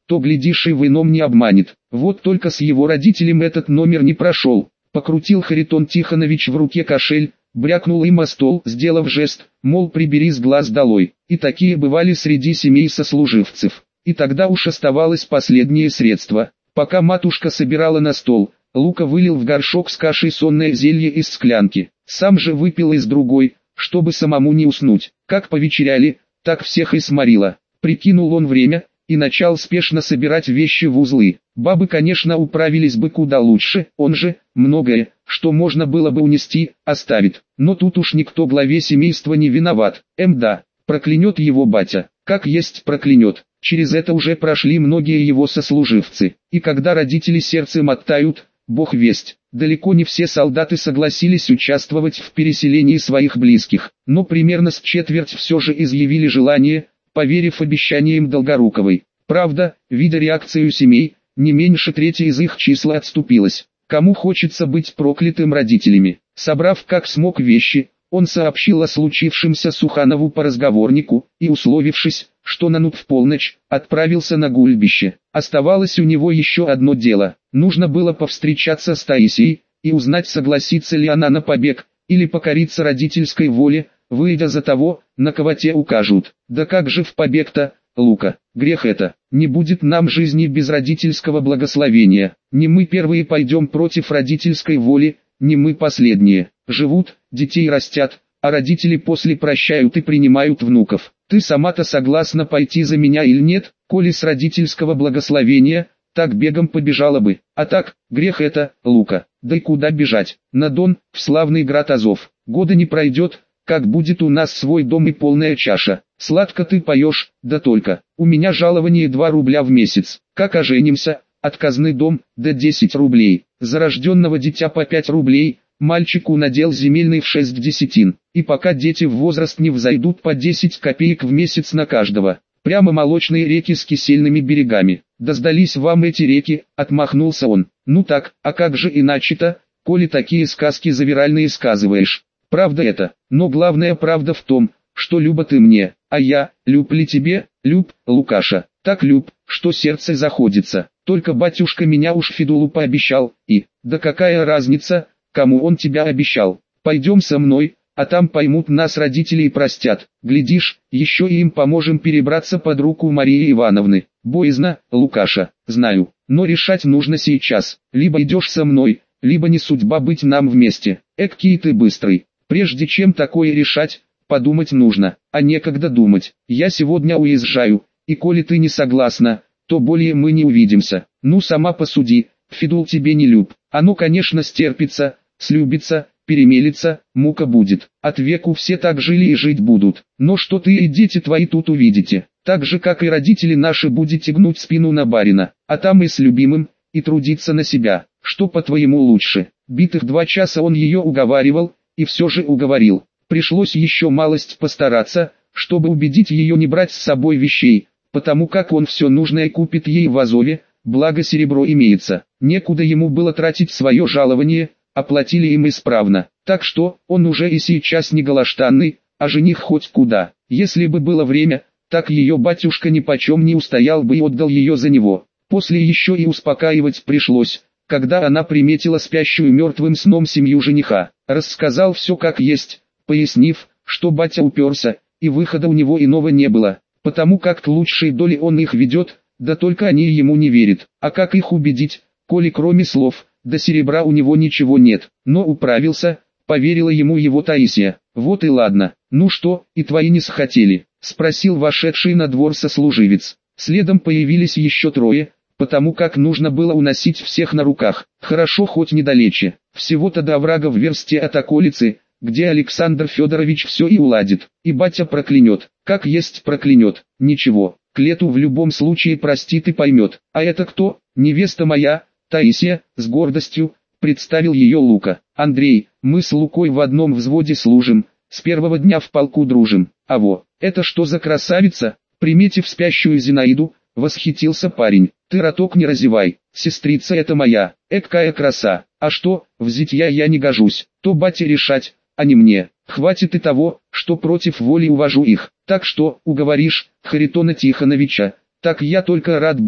то глядишь и в ином не обманет. Вот только с его родителем этот номер не прошел. Покрутил Харитон Тихонович в руке кошель, брякнул им о стол, сделав жест, мол, прибери с глаз долой. И такие бывали среди семей сослуживцев. И тогда уж оставалось последнее средство. Пока матушка собирала на стол, Лука вылил в горшок с кашей сонное зелье из склянки. Сам же выпил из другой, чтобы самому не уснуть. Как повечеряли, так всех и сморило. Прикинул он время и начал спешно собирать вещи в узлы. Бабы, конечно, управились бы куда лучше, он же, многое, что можно было бы унести, оставит. Но тут уж никто главе семейства не виноват. Мда, проклянет его батя, как есть проклянет. Через это уже прошли многие его сослуживцы. И когда родители сердцем оттают, бог весть, далеко не все солдаты согласились участвовать в переселении своих близких. Но примерно с четверть все же изъявили желание, поверив обещаниям Долгоруковой. Правда, видя реакцию семей, не меньше трети из их числа отступилось. Кому хочется быть проклятым родителями? Собрав как смог вещи, он сообщил о случившемся Суханову по разговорнику и, условившись, что на нут в полночь, отправился на гульбище. Оставалось у него еще одно дело. Нужно было повстречаться с Таисией и узнать, согласится ли она на побег, или покориться родительской воле, выйдя за того, на кого те укажут. Да как же в побег-то, Лука, грех это, не будет нам жизни без родительского благословения. Не мы первые пойдем против родительской воли, не мы последние. Живут, детей растят, а родители после прощают и принимают внуков. Ты сама-то согласна пойти за меня или нет? Коли с родительского благословения, так бегом побежала бы. А так, грех это, Лука. Да и куда бежать? На Дон, в славный град Азов. Года не пройдет, как будет у нас свой дом и полная чаша. Сладко ты поешь, да только. У меня жалование два рубля в месяц. Как оженимся, отказный дом, да десять рублей. За рожденного дитя по пять рублей. Мальчику надел земельный в шесть десятин. И пока дети в возраст не взойдут, по десять копеек в месяц на каждого. Прямо молочные реки с кисельными берегами. Да сдались вам эти реки, отмахнулся он. Ну так, а как же иначе-то, коли такие сказки завиральные сказываешь? Правда это, но главная правда в том, что люба ты мне, а я, люб ли тебе, люб, Лукаша, так люб, что сердце заходится. Только батюшка меня уж Федулу пообещал, и, да какая разница, кому он тебя обещал. Пойдем со мной, а там поймут нас родители и простят. Глядишь, еще и им поможем перебраться под руку Марии Ивановны. Боязно, Лукаша, знаю, но решать нужно сейчас. Либо идешь со мной, либо не судьба быть нам вместе. Эккий ты быстрый. Прежде чем такое решать, подумать нужно, а некогда думать. Я сегодня уезжаю, и коли ты не согласна, то более мы не увидимся. Ну сама посуди, Федул тебе не люб. Оно, конечно, стерпится, слюбится, перемелится, мука будет. От веку все так жили и жить будут. Но что ты и дети твои тут увидите? Так же, как и родители наши, будете гнуть спину на барина, а там и с любимым, и трудиться на себя. Что по-твоему лучше? Битых два часа он ее уговаривал, и все же уговорил. Пришлось еще малость постараться, чтобы убедить ее не брать с собой вещей, потому как он все нужное купит ей в Азове, благо серебро имеется. Некуда ему было тратить свое жалование, оплатили им исправно. Так что, он уже и сейчас не голоштанный, а жених хоть куда. Если бы было время, так ее батюшка ни почем не устоял бы и отдал ее за него. После еще и успокаивать пришлось, когда она приметила спящую мертвым сном семью жениха. Рассказал все как есть, пояснив, что батя уперся, и выхода у него иного не было, потому как к лучшей доле он их ведет, да только они ему не верят. А как их убедить, коли кроме слов, до серебра у него ничего нет? Но управился, поверила ему его Таисия. Вот и ладно. Ну что, и твои не захотели? Спросил вошедший на двор сослуживец. Следом появились еще трое, потому как нужно было уносить всех на руках. Хорошо хоть недалече, всего-то до оврага в версте от околицы, где Александр Федорович все и уладит. И батя проклянет, как есть проклянет. Ничего, к лету в любом случае простит и поймет. А это кто? Невеста моя, Таисия, с гордостью представил ее Лука. Андрей, мы с Лукой в одном взводе служим, с первого дня в полку дружим. А во, это что за красавица? Приметив спящую Зинаиду, восхитился парень. Ты роток не разевай, сестрица это моя, экая краса. А что, в зятья я не гожусь, то бате решать, а не мне. Хватит и того, что против воли увожу их. Так что, уговоришь, Харитона Тихоновича, так я только рад буду,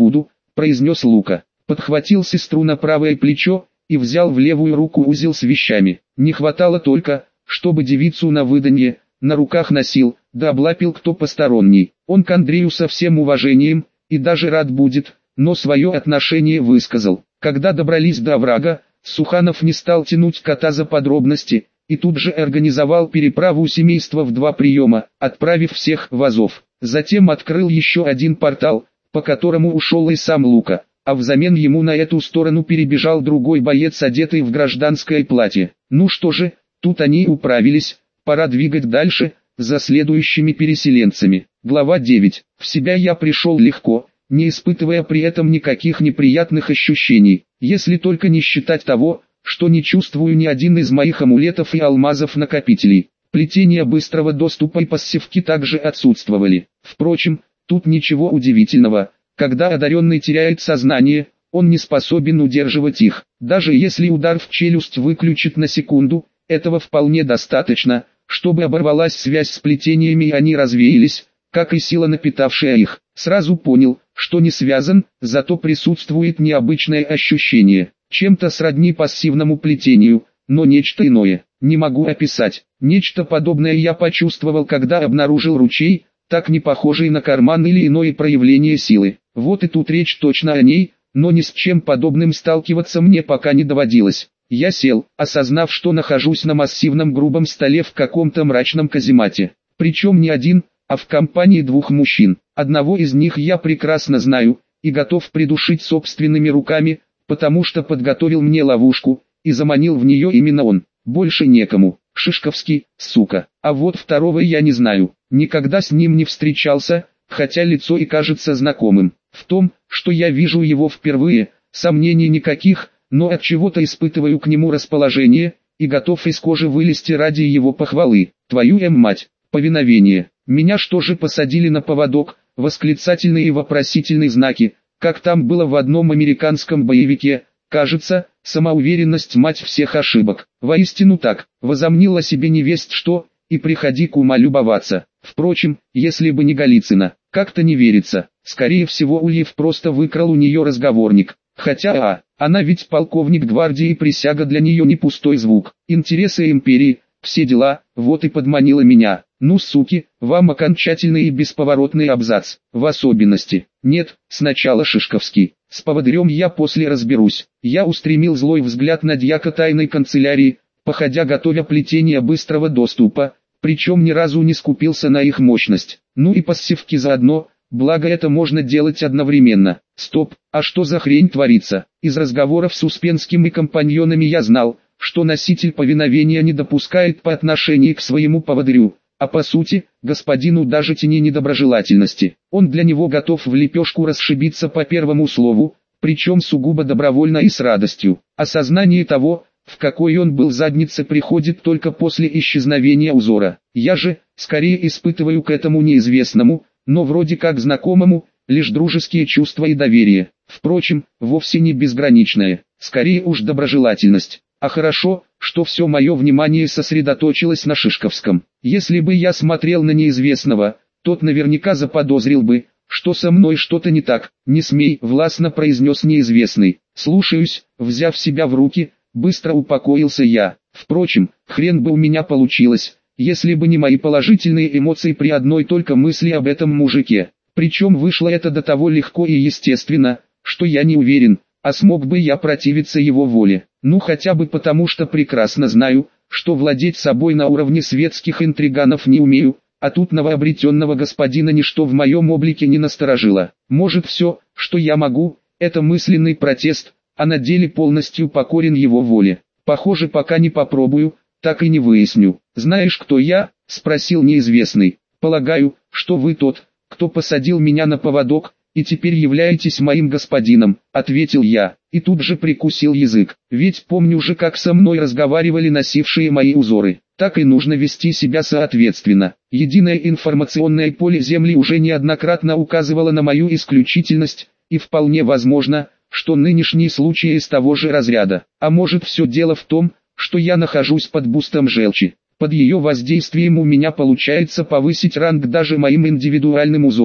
произнес Лука. Подхватил сестру на правое плечо и взял в левую руку узел с вещами. Не хватало только, чтобы девицу на выданье на руках носил, да облапил кто посторонний. Он к Андрею со всем уважением, и даже рад будет, но свое отношение высказал. Когда добрались до оврага, Суханов не стал тянуть кота за подробности, и тут же организовал переправу семейства в два приема, отправив всех в Азов. Затем открыл еще один портал, по которому ушел и сам Лука, а взамен ему на эту сторону перебежал другой боец, одетый в гражданское платье. Ну что же, тут они управились, пора двигать дальше, за следующими переселенцами. Глава девять. В себя я пришел легко, не испытывая при этом никаких неприятных ощущений, если только не считать того, что не чувствую ни один из моих амулетов и алмазов-накопителей. Плетения быстрого доступа и пассивки также отсутствовали. Впрочем, тут ничего удивительного, когда одаренный теряет сознание, он не способен удерживать их. Даже если удар в челюсть выключит на секунду, этого вполне достаточно, чтобы оборвалась связь с плетениями и они развеялись, как и сила, напитавшая их. Сразу понял, что не связан, зато присутствует необычное ощущение, чем-то сродни пассивному плетению, но нечто иное, не могу описать. Нечто подобное я почувствовал, когда обнаружил ручей, так не похожий на карман или иное проявление силы. Вот и тут речь точно о ней, но ни с чем подобным сталкиваться мне пока не доводилось. Я сел, осознав, что нахожусь на массивном грубом столе в каком-то мрачном каземате. Причем не один, а в компании двух мужчин. Одного из них я прекрасно знаю, и готов придушить собственными руками, потому что подготовил мне ловушку, и заманил в нее именно он. Больше некому. Шишковский, сука. А вот второго я не знаю. Никогда с ним не встречался, хотя лицо и кажется знакомым. В том, что я вижу его впервые, сомнений никаких, но от чего-то испытываю к нему расположение, и готов из кожи вылезти ради его похвалы. Твою эм мать, повиновение. Меня что же посадили на поводок? Восклицательные и вопросительные знаки, как там было в одном американском боевике. Кажется, самоуверенность мать всех ошибок. Воистину так, возомнил о себе невесть что, и приходи к ума любоваться. Впрочем, если бы не Голицына, как-то не верится. Скорее всего, Ульев просто выкрал у нее разговорник. Хотя, а, она ведь полковник гвардии, и присяга для нее не пустой звук. Интересы империи, все дела, вот и подманила меня. Ну, суки, вам окончательный и бесповоротный абзац. В особенности. Нет, сначала Шишковский. С поводырем я после разберусь. Я устремил злой взгляд на дьяка тайной канцелярии, походя готовя плетение быстрого доступа, причем ни разу не скупился на их мощность. Ну и пассивки заодно, благо это можно делать одновременно. Стоп, а что за хрень творится? Из разговоров с Успенским и компаньонами я знал, что носитель повиновения не допускает по отношению к своему поводырю, а по сути, господину даже тени недоброжелательности. Он для него готов в лепешку расшибиться по первому слову, причем сугубо добровольно и с радостью. Осознание того, в какой он был заднице, приходит только после исчезновения узора. Я же, скорее испытываю к этому неизвестному, но вроде как знакомому, лишь дружеские чувства и доверие. Впрочем, вовсе не безграничное, скорее уж доброжелательность. А хорошо, что все мое внимание сосредоточилось на Шишковском. Если бы я смотрел на неизвестного, тот наверняка заподозрил бы, что со мной что-то не так. «Не смей», — властно произнес неизвестный. «Слушаюсь», — взяв себя в руки, быстро упокоился я. Впрочем, хрен бы у меня получилось, если бы не мои положительные эмоции при одной только мысли об этом мужике. Причем вышло это до того легко и естественно, что я не уверен, а смог бы я противиться его воле. Ну хотя бы потому, что прекрасно знаю, что владеть собой на уровне светских интриганов не умею, а тут новообретенного господина ничто в моем облике не насторожило. Может, все, что я могу, это мысленный протест, а на деле полностью покорен его воле. Похоже, пока не попробую, так и не выясню. «Знаешь, кто я?» — спросил неизвестный. «Полагаю, что вы тот, кто посадил меня на поводок, и теперь являетесь моим господином», — ответил я, и тут же прикусил язык. Ведь помню же, как со мной разговаривали носившие мои узоры. Так и нужно вести себя соответственно. Единое информационное поле Земли уже неоднократно указывало на мою исключительность, и вполне возможно, что нынешний случай из того же разряда. А может, все дело в том, что я нахожусь под бустом желчи. Под ее воздействием у меня получается повысить ранг даже моим индивидуальным узором.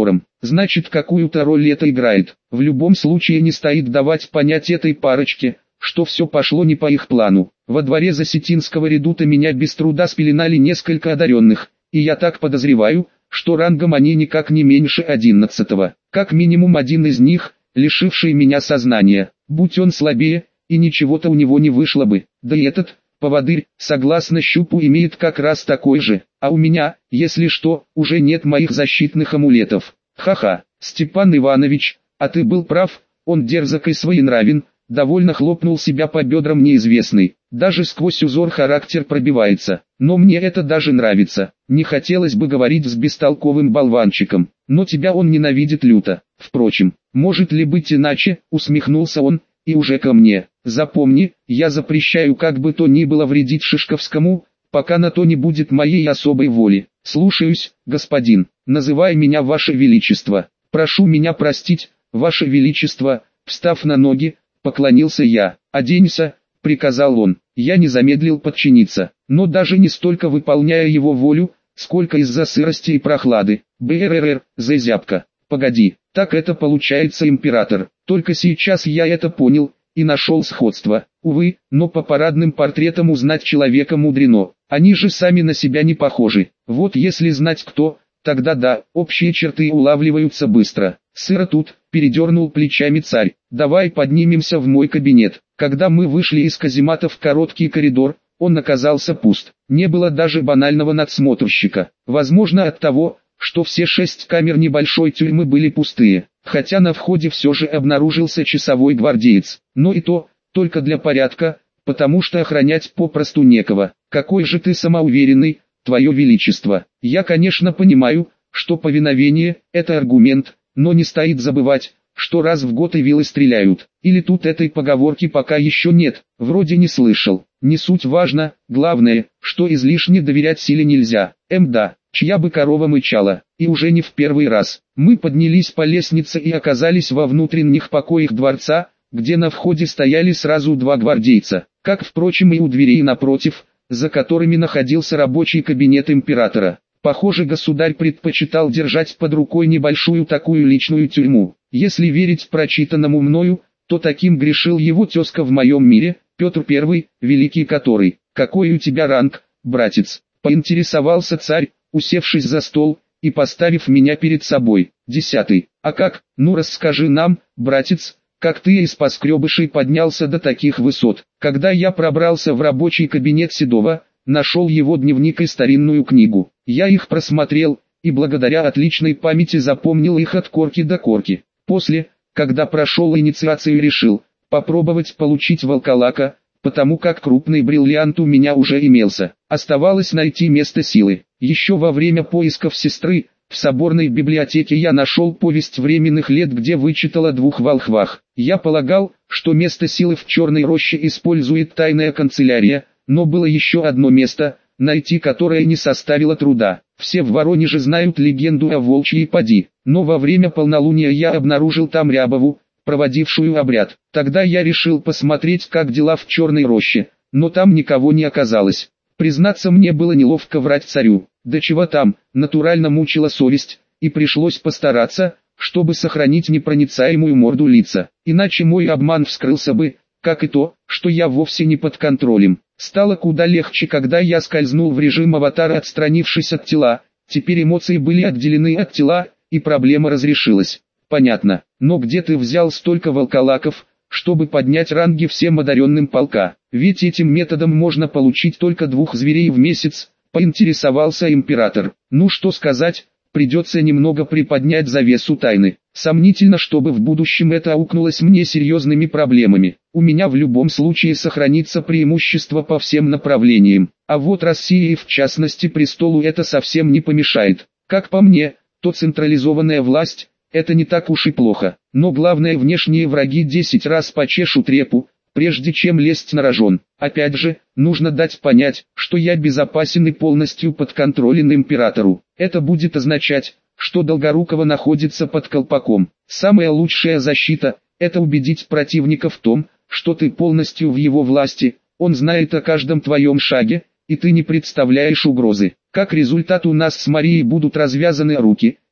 значит какую-то роль это играет. В любом случае не стоит давать понять этой парочке, что все пошло не по их плану. Во дворе Засетинского редута меня без труда спеленали несколько одаренных, и я так подозреваю, что рангом они никак не меньше одиннадцатого. Как минимум один из них, лишивший меня сознания. Будь он слабее, и ничего-то у него не вышло бы. Да и этот, поводырь, согласно щупу имеет как раз такой же. А у меня, если что, уже нет моих защитных амулетов. Ха-ха, Степан Иванович, а ты был прав, он дерзок и своенравен. Довольно хлопнул себя по бедрам неизвестный. Даже сквозь узор характер пробивается. Но мне это даже нравится. Не хотелось бы говорить с бестолковым болванчиком. Но тебя он ненавидит люто. Впрочем, может ли быть иначе, усмехнулся он, и уже ко мне. Запомни, я запрещаю как бы то ни было вредить Шишковскому, пока на то не будет моей особой воли. Слушаюсь, господин. Называй меня Ваше Величество. Прошу меня простить, Ваше Величество. Встав на ноги, поклонился я. «Оденься», — приказал он. Я не замедлил подчиниться, но даже не столько выполняя его волю, сколько из-за сырости и прохлады. «Брррр, зазябка. Погоди, так это получается император». Только сейчас я это понял, и нашел сходство. Увы, но по парадным портретам узнать человека мудрено. Они же сами на себя не похожи. Вот если знать кто, тогда да, общие черты улавливаются быстро. «Сыро тут», — передернул плечами царь. «Давай поднимемся в мой кабинет». Когда мы вышли из каземата в короткий коридор, он оказался пуст. Не было даже банального надсмотрщика. Возможно от того, что все шесть камер небольшой тюрьмы были пустые. Хотя на входе все же обнаружился часовой гвардеец. Но и то, только для порядка, потому что охранять попросту некого. «Какой же ты самоуверенный, Твое Величество». Я, конечно, понимаю, что повиновение – это аргумент, но не стоит забывать, что раз в год и вилы стреляют. Или тут этой поговорки пока еще нет, вроде не слышал. Не суть важно, главное, что излишне доверять силе нельзя. Мда, чья бы корова мычала, и уже не в первый раз. Мы поднялись по лестнице и оказались во внутренних покоях дворца, где на входе стояли сразу два гвардейца, как впрочем и у дверей напротив, за которыми находился рабочий кабинет императора. Похоже, государь предпочитал держать под рукой небольшую такую личную тюрьму. Если верить прочитанному мною, то таким грешил его тезка в моем мире, Петр Первый, великий который. «Какой у тебя ранг, братец?» — поинтересовался царь, усевшись за стол и поставив меня перед собой. «Десятый. А как? Ну расскажи нам, братец, как ты из поскребышей поднялся до таких высот». Когда я пробрался в рабочий кабинет Седова, нашел его дневник и старинную книгу. Я их просмотрел, и благодаря отличной памяти запомнил их от корки до корки. После, когда прошел инициацию, решил попробовать получить волколака, потому как крупный бриллиант у меня уже имелся. Оставалось найти место силы. Еще во время поисков сестры, в соборной библиотеке я нашел повесть временных лет, где вычитал о двух волхвах. Я полагал, что место силы в Черной роще использует тайная канцелярия, но было еще одно место, найти которое не составило труда. Все в Воронеже знают легенду о волчьей поди, но во время полнолуния я обнаружил там Рябову, проводившую обряд. Тогда я решил посмотреть, как дела в Черной роще, но там никого не оказалось. Признаться, мне было неловко врать царю. Да чего там, натурально мучила совесть, и пришлось постараться, чтобы сохранить непроницаемую морду лица. Иначе мой обман вскрылся бы, как и то, что я вовсе не под контролем. Стало куда легче, когда я скользнул в режим аватара, отстранившись от тела. Теперь эмоции были отделены от тела, и проблема разрешилась. Понятно, но где ты взял столько волколаков, чтобы поднять ранги всем одаренным полка? Ведь этим методом можно получить только двух зверей в месяц, поинтересовался император. Ну что сказать, придется немного приподнять завесу тайны. Сомнительно, чтобы в будущем это аукнулось мне серьезными проблемами. У меня в любом случае сохранится преимущество по всем направлениям. А вот России и в частности престолу это совсем не помешает. Как по мне, то централизованная власть – это не так уж и плохо. Но главное, внешние враги десять раз почешут репу, прежде чем лезть на рожон. Опять же, нужно дать понять, что я безопасен и полностью подконтролен императору. Это будет означать, что Долгорукова находится под колпаком. Самая лучшая защита – это убедить противника в том, что ты полностью в его власти, он знает о каждом твоем шаге, и ты не представляешь угрозы. Как результат, у нас с Марией будут развязаны руки,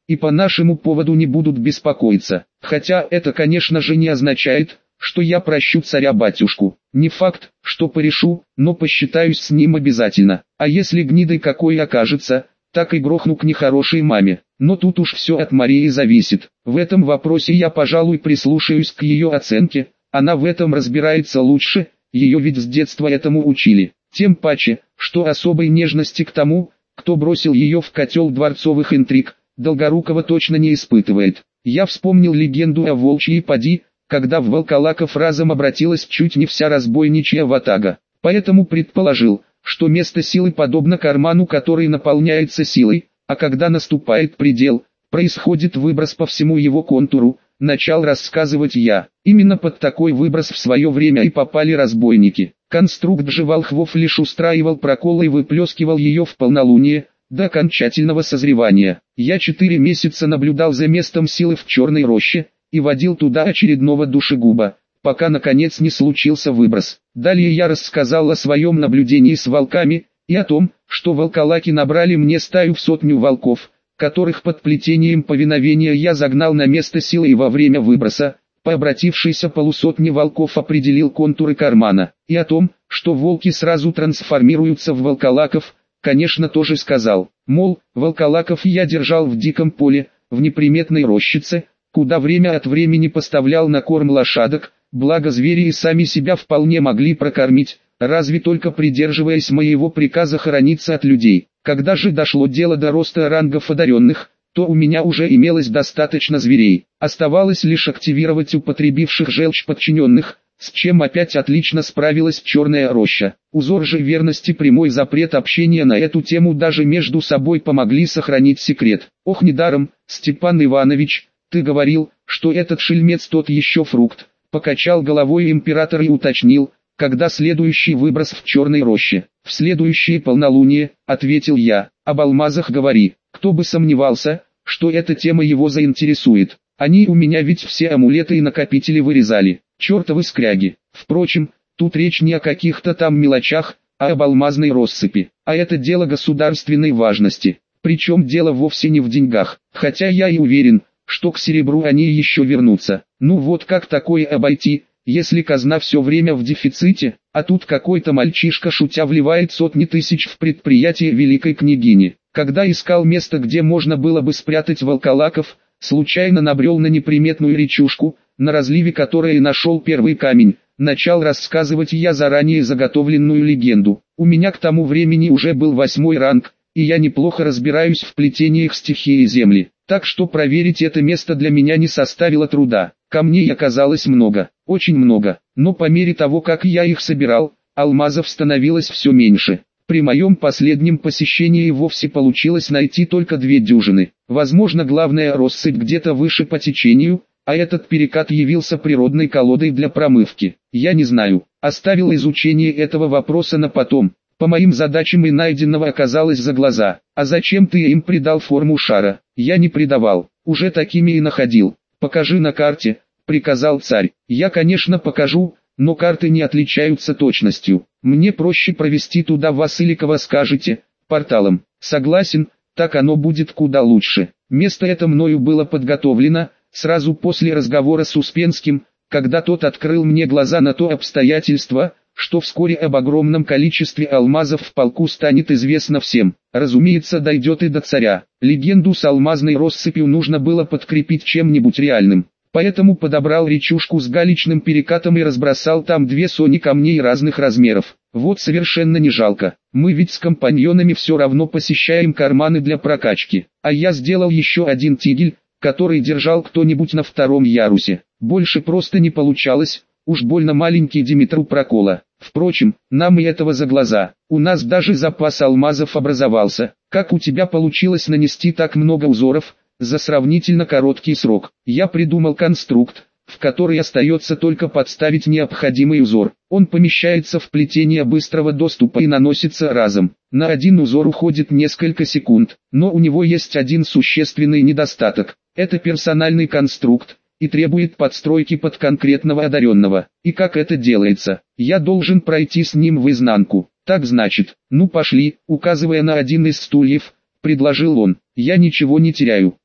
и по нашему поводу не будут беспокоиться. Хотя это, конечно же, не означает, что я прощу царя-батюшку. Не факт, что порешу, но посчитаюсь с ним обязательно. А если гнидой какой окажется, так и грохну к нехорошей маме. Но тут уж все от Марии зависит. В этом вопросе я, пожалуй, прислушаюсь к ее оценке. Она в этом разбирается лучше, ее ведь с детства этому учили. Тем паче, что особой нежности к тому, кто бросил ее в котел дворцовых интриг, Долгорукова точно не испытывает. Я вспомнил легенду о волчьей пади, когда в Волколаков разом обратилась чуть не вся разбойничья ватага. Поэтому предположил, что место силы подобно карману, который наполняется силой, а когда наступает предел, происходит выброс по всему его контуру. Начал рассказывать я. Именно под такой выброс в свое время и попали разбойники. Конструкт же волхвов лишь устраивал проколы и выплескивал ее в полнолуние, до окончательного созревания. Я четыре месяца наблюдал за местом силы в Черной роще, и водил туда очередного душегуба, пока наконец не случился выброс. Далее я рассказал о своем наблюдении с волками, и о том, что волколаки набрали мне стаю в сотню волков, которых под плетением повиновения я загнал на место силы, и во время выброса, по обратившейся полусотне волков определил контуры кармана, и о том, что волки сразу трансформируются в волколаков, конечно тоже сказал. Мол, волколаков я держал в диком поле, в неприметной рощице, куда время от времени поставлял на корм лошадок, благо звери и сами себя вполне могли прокормить, разве только придерживаясь моего приказа хорониться от людей. Когда же дошло дело до роста рангов одаренных, то у меня уже имелось достаточно зверей. Оставалось лишь активировать употребивших желчь подчиненных, с чем опять отлично справилась Черная роща. Узор же верности, прямой запрет общения на эту тему даже между собой помогли сохранить секрет. Ох, недаром, Степан Иванович, ты говорил, что этот шельмец тот еще фрукт. Покачал головой император и уточнил, когда следующий выброс в Черной роще. В следующее полнолуние, ответил я. Об алмазах говори. Кто бы сомневался, что эта тема его заинтересует. Они у меня ведь все амулеты и накопители вырезали. Чертовы скряги. Впрочем, тут речь не о каких-то там мелочах, а об алмазной россыпи. А это дело государственной важности. Причем дело вовсе не в деньгах. Хотя я и уверен, что к серебру они еще вернутся. Ну вот как такое обойти, если казна все время в дефиците, а тут какой-то мальчишка шутя вливает сотни тысяч в предприятие великой княгини. Когда искал место, где можно было бы спрятать волколаков, случайно набрел на неприметную речушку, на разливе которой и нашел первый камень. Начал рассказывать я заранее заготовленную легенду. У меня к тому времени уже был восьмой ранг, и я неплохо разбираюсь в плетениях стихии земли. Так что проверить это место для меня не составило труда. Камней оказалось много, очень много, но по мере того, как я их собирал, алмазов становилось все меньше. При моем последнем посещении вовсе получилось найти только две дюжины. Возможно, главная россыпь где-то выше по течению, а этот перекат явился природной колодой для промывки. Я не знаю, оставил изучение этого вопроса на потом. По моим задачам и найденного оказалось за глаза. А зачем ты им придал форму шара? Я не придавал, уже такими и находил. Покажи на карте, приказал царь. Я, конечно, покажу, но карты не отличаются точностью. Мне проще провести туда вас или кого скажете, порталом. Согласен, так оно будет куда лучше. Место это мною было подготовлено, сразу после разговора с Успенским, когда тот открыл мне глаза на то обстоятельство, что вскоре об огромном количестве алмазов в полку станет известно всем. Разумеется, дойдет и до царя. Легенду с алмазной россыпью нужно было подкрепить чем-нибудь реальным. Поэтому подобрал речушку с галечным перекатом и разбросал там две сотни камней разных размеров. Вот совершенно не жалко. Мы ведь с компаньонами все равно посещаем карманы для прокачки. А я сделал еще один тигель, который держал кто-нибудь на втором ярусе. Больше просто не получалось. Уж больно маленький диаметр у прокола. Впрочем, нам и этого за глаза. У нас даже запас алмазов образовался. Как у тебя получилось нанести так много узоров за сравнительно короткий срок? Я придумал конструкт, в который остается только подставить необходимый узор. Он помещается в плетение быстрого доступа и наносится разом. На один узор уходит несколько секунд, но у него есть один существенный недостаток. Это персональный конструкт и требует подстройки под конкретного одаренного. И как это делается? Я должен пройти с ним в изнанку. Так значит, ну пошли, указывая на один из стульев, предложил он. Я ничего не теряю.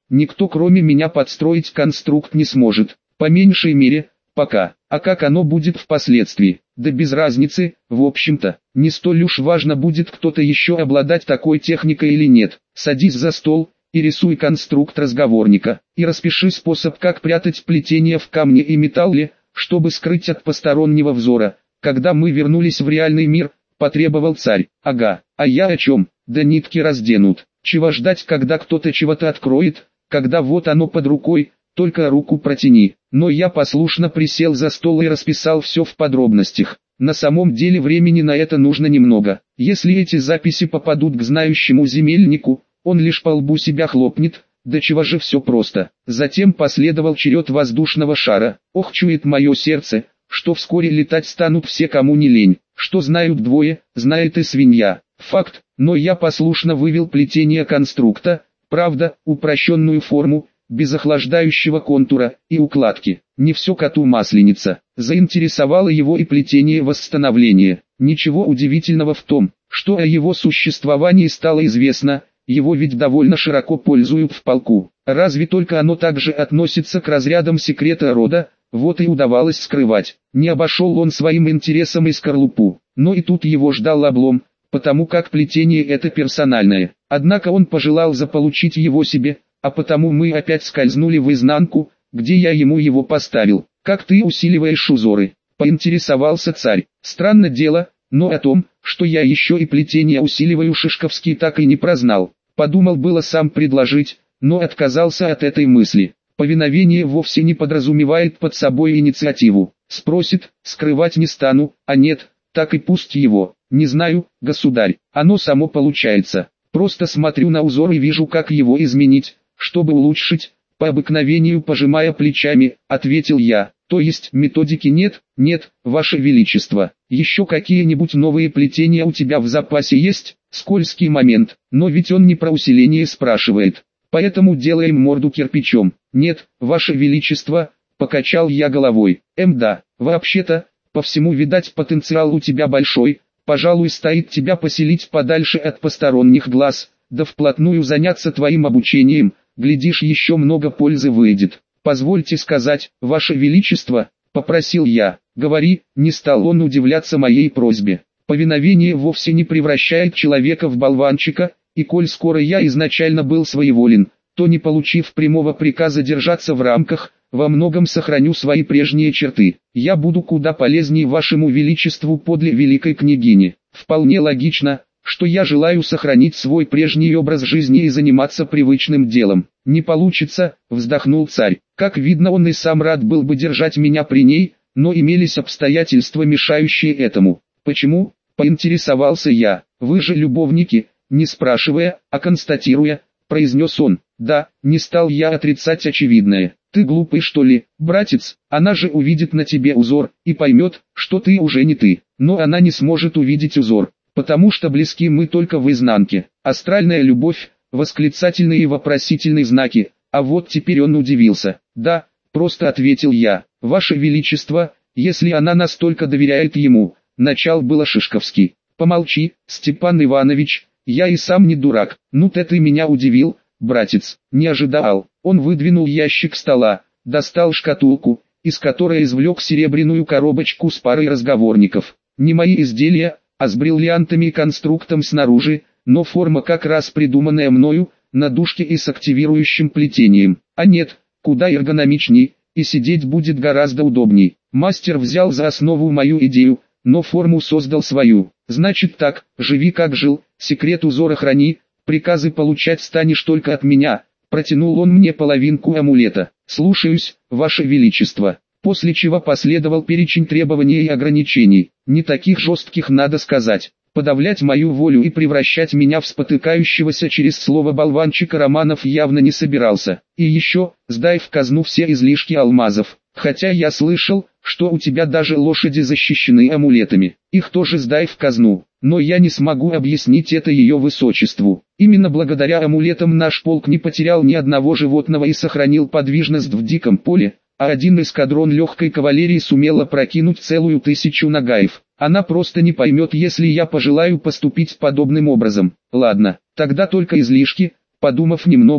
Никто кроме меня подстроить конструкт не сможет, по меньшей мере, пока. А как оно будет впоследствии? Да без разницы, в общем-то, не столь уж важно, будет кто-то еще обладать такой техникой или нет. Садись за стол и рисуй конструкт разговорника, и распиши способ, как прятать плетение в камне и металле, чтобы скрыть от постороннего взора. Когда мы вернулись в реальный мир, потребовал царь. Ага, а я о чем? Да нитки разденут. Чего ждать, когда кто-то чего-то откроет, когда вот оно под рукой, только руку протяни. Но я послушно присел за стол и расписал все в подробностях. На самом деле времени на это нужно немного. Если эти записи попадут к знающему земельнику, он лишь по лбу себя хлопнет. Да чего же все просто. Затем последовал черед воздушного шара. Ох, чует мое сердце, что вскоре летать станут все, кому не лень. Что знают двое, знает и свинья. Факт, но я послушно вывел плетение конструкта, правда, упрощенную форму, без охлаждающего контура и укладки. Не все коту масленица. Заинтересовало его и плетение восстановления. Ничего удивительного в том, что о его существовании стало известно, его ведь довольно широко пользуют в полку. Разве только оно также относится к разрядам секрета рода, вот и удавалось скрывать. Не обошел он своим интересом и скорлупу, но и тут его ждал облом, потому как плетение это персональное. Однако он пожелал заполучить его себе, а потому мы опять скользнули в изнанку, где я ему его поставил. «Как ты усиливаешь узоры?» — поинтересовался царь. «Странно дело, но о том, что я еще и плетение усиливаю, Шишковский так и не прознал. Подумал было сам предложить, но отказался от этой мысли. Повиновение вовсе не подразумевает под собой инициативу. Спросит, скрывать не стану, а нет, так и пусть его. Не знаю, государь, оно само получается. Просто смотрю на узор и вижу, как его изменить, чтобы улучшить, по обыкновению пожимая плечами, ответил я. То есть методики нет? Нет, ваше величество. Еще какие-нибудь новые плетения у тебя в запасе есть? Скользкий момент, но ведь он не про усиление спрашивает. Поэтому делаем морду кирпичом. Нет, ваше величество, покачал я головой. Эм да, вообще-то, по всему видать потенциал у тебя большой. Пожалуй, стоит тебя поселить подальше от посторонних глаз, да вплотную заняться твоим обучением, глядишь, еще много пользы выйдет. «Позвольте сказать, ваше величество», — попросил я. «Говори», — не стал он удивляться моей просьбе. Повиновение вовсе не превращает человека в болванчика, и коль скоро я изначально был своеволен, то не получив прямого приказа держаться в рамках, во многом сохраню свои прежние черты. Я буду куда полезнее вашему величеству подле великой княгини. Вполне логично, что я желаю сохранить свой прежний образ жизни и заниматься привычным делом. Не получится, вздохнул царь. Как видно, он и сам рад был бы держать меня при ней, но имелись обстоятельства, мешающие этому. Почему? Поинтересовался я. Вы же любовники, не спрашивая, а констатируя, произнес он. Да, не стал я отрицать очевидное. Ты глупый, что ли, братец? Она же увидит на тебе узор и поймет, что ты уже не ты. Но она не сможет увидеть узор, потому что близки мы только в изнанке. Астральная любовь, восклицательные и вопросительные знаки. А вот теперь он удивился. Да, просто ответил я. Ваше величество, если она настолько доверяет ему, начал было Шишковский. Помолчи, Степан Иванович, я и сам не дурак. Ну-то ты меня удивил, братец. Не ожидал. Он выдвинул ящик стола, достал шкатулку, из которой извлек серебряную коробочку с парой разговорников. Не мои изделия, а с бриллиантами и конструктом снаружи, но форма как раз придуманная мною, на дужке и с активирующим плетением. А нет, куда эргономичней, и сидеть будет гораздо удобней. Мастер взял за основу мою идею, но форму создал свою. Значит так, живи как жил, секрет узора храни, приказы получать станешь только от меня. Протянул он мне половинку амулета. Слушаюсь, ваше величество. После чего последовал перечень требований и ограничений. Не таких жестких, надо сказать. Подавлять мою волю и превращать меня в спотыкающегося через слово болванчика Романов явно не собирался. И еще, сдай в казну все излишки алмазов. Хотя я слышал, что у тебя даже лошади защищены амулетами. Их тоже сдай в казну. Но я не смогу объяснить это ее высочеству. Именно благодаря амулетам наш полк не потерял ни одного животного и сохранил подвижность в диком поле, а один эскадрон легкой кавалерии сумел опрокинуть целую тысячу нагаев. Она просто не поймет, если я пожелаю поступить подобным образом. Ладно, тогда только излишки. Подумав немного,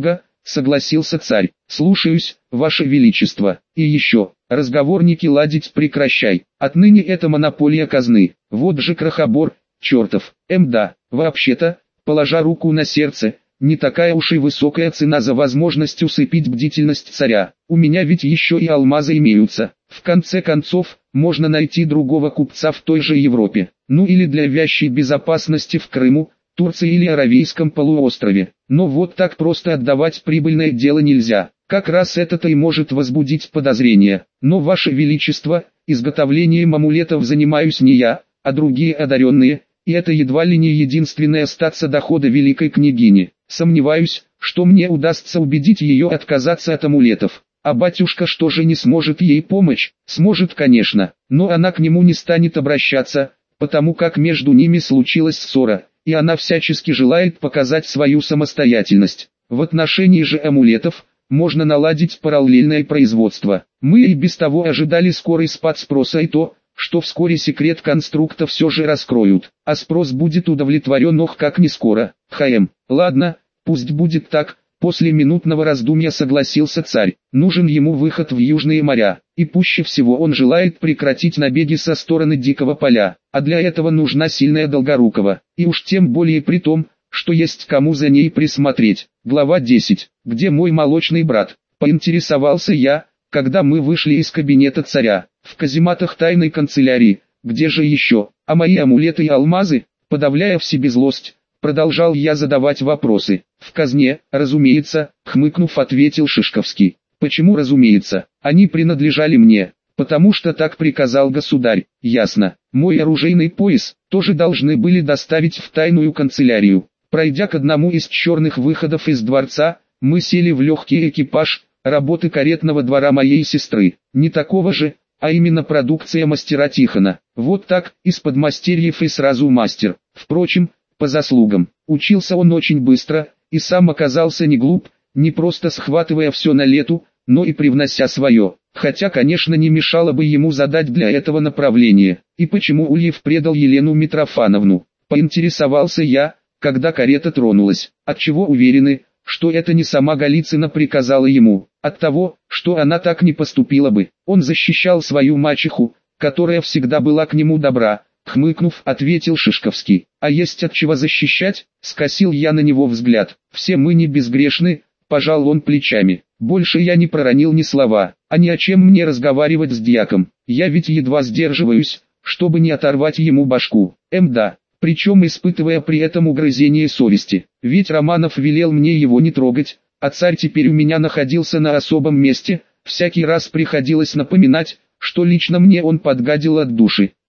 согласился царь. Слушаюсь, ваше величество. И еще, разговорники ладить прекращай. Отныне это монополия казны. Вот же крохобор, чертов. Эм да, вообще-то, положа руку на сердце, не такая уж и высокая цена за возможность усыпить бдительность царя. У меня ведь еще и алмазы имеются. В конце концов, можно найти другого купца в той же Европе. Ну или для вящей безопасности в Крыму, Турции или Аравийском полуострове. Но вот так просто отдавать прибыльное дело нельзя. Как раз это-то и может возбудить подозрения. Но, ваше величество, изготовлением амулетов занимаюсь не я, а другие одаренные, и это едва ли не единственная статья дохода великой княгини. Сомневаюсь, что мне удастся убедить ее отказаться от амулетов. А батюшка что же не сможет ей помочь? Сможет, конечно, но она к нему не станет обращаться, потому как между ними случилась ссора, и она всячески желает показать свою самостоятельность. В отношении же амулетов можно наладить параллельное производство. Мы и без того ожидали скорый спад спроса и то, что вскоре секрет конструкта все же раскроют, а спрос будет удовлетворен ох как не скоро. Хм, ладно, пусть будет так. После минутного раздумья согласился царь. Нужен ему выход в южные моря, и пуще всего он желает прекратить набеги со стороны Дикого поля, а для этого нужна сильная Долгорукова, и уж тем более при том, что есть кому за ней присмотреть. Глава десять. Где мой молочный брат? Поинтересовался я, когда мы вышли из кабинета царя. В казематах тайной канцелярии. Где же еще? А мои амулеты и алмазы? Подавляя в себе злость, продолжал я задавать вопросы. В казне, разумеется, хмыкнув, ответил Шишковский. Почему разумеется? Они принадлежали мне, потому что так приказал государь. Ясно. Мой оружейный пояс тоже должны были доставить в тайную канцелярию. Пройдя к одному из черных выходов из дворца, мы сели в легкий экипаж, работы каретного двора моей сестры. Не такого же, а именно продукция мастера Тихона. Вот так, из подмастерьев и сразу мастер. Впрочем, по заслугам. Учился он очень быстро, и сам оказался не глуп, не просто схватывая все на лету, но и привнося свое. Хотя, конечно, не мешало бы ему задать для этого направление. И почему Ульев предал Елену Митрофановну? Поинтересовался я, когда карета тронулась. Отчего уверены, что это не сама Голицына приказала ему? От того, что она так не поступила бы. Он защищал свою мачеху, которая всегда была к нему добра. Хмыкнув, ответил Шишковский. А есть от чего защищать? Скосил я на него взгляд. Все мы не безгрешны, пожал он плечами. Больше я не проронил ни слова. А ни о чем мне разговаривать с дьяком. Я ведь едва сдерживаюсь, чтобы не оторвать ему башку. Эм да. Причем испытывая при этом угрызение совести. Ведь Романов велел мне его не трогать, а царь теперь у меня находился на особом месте. Всякий раз приходилось напоминать, что лично мне он подгадил от души.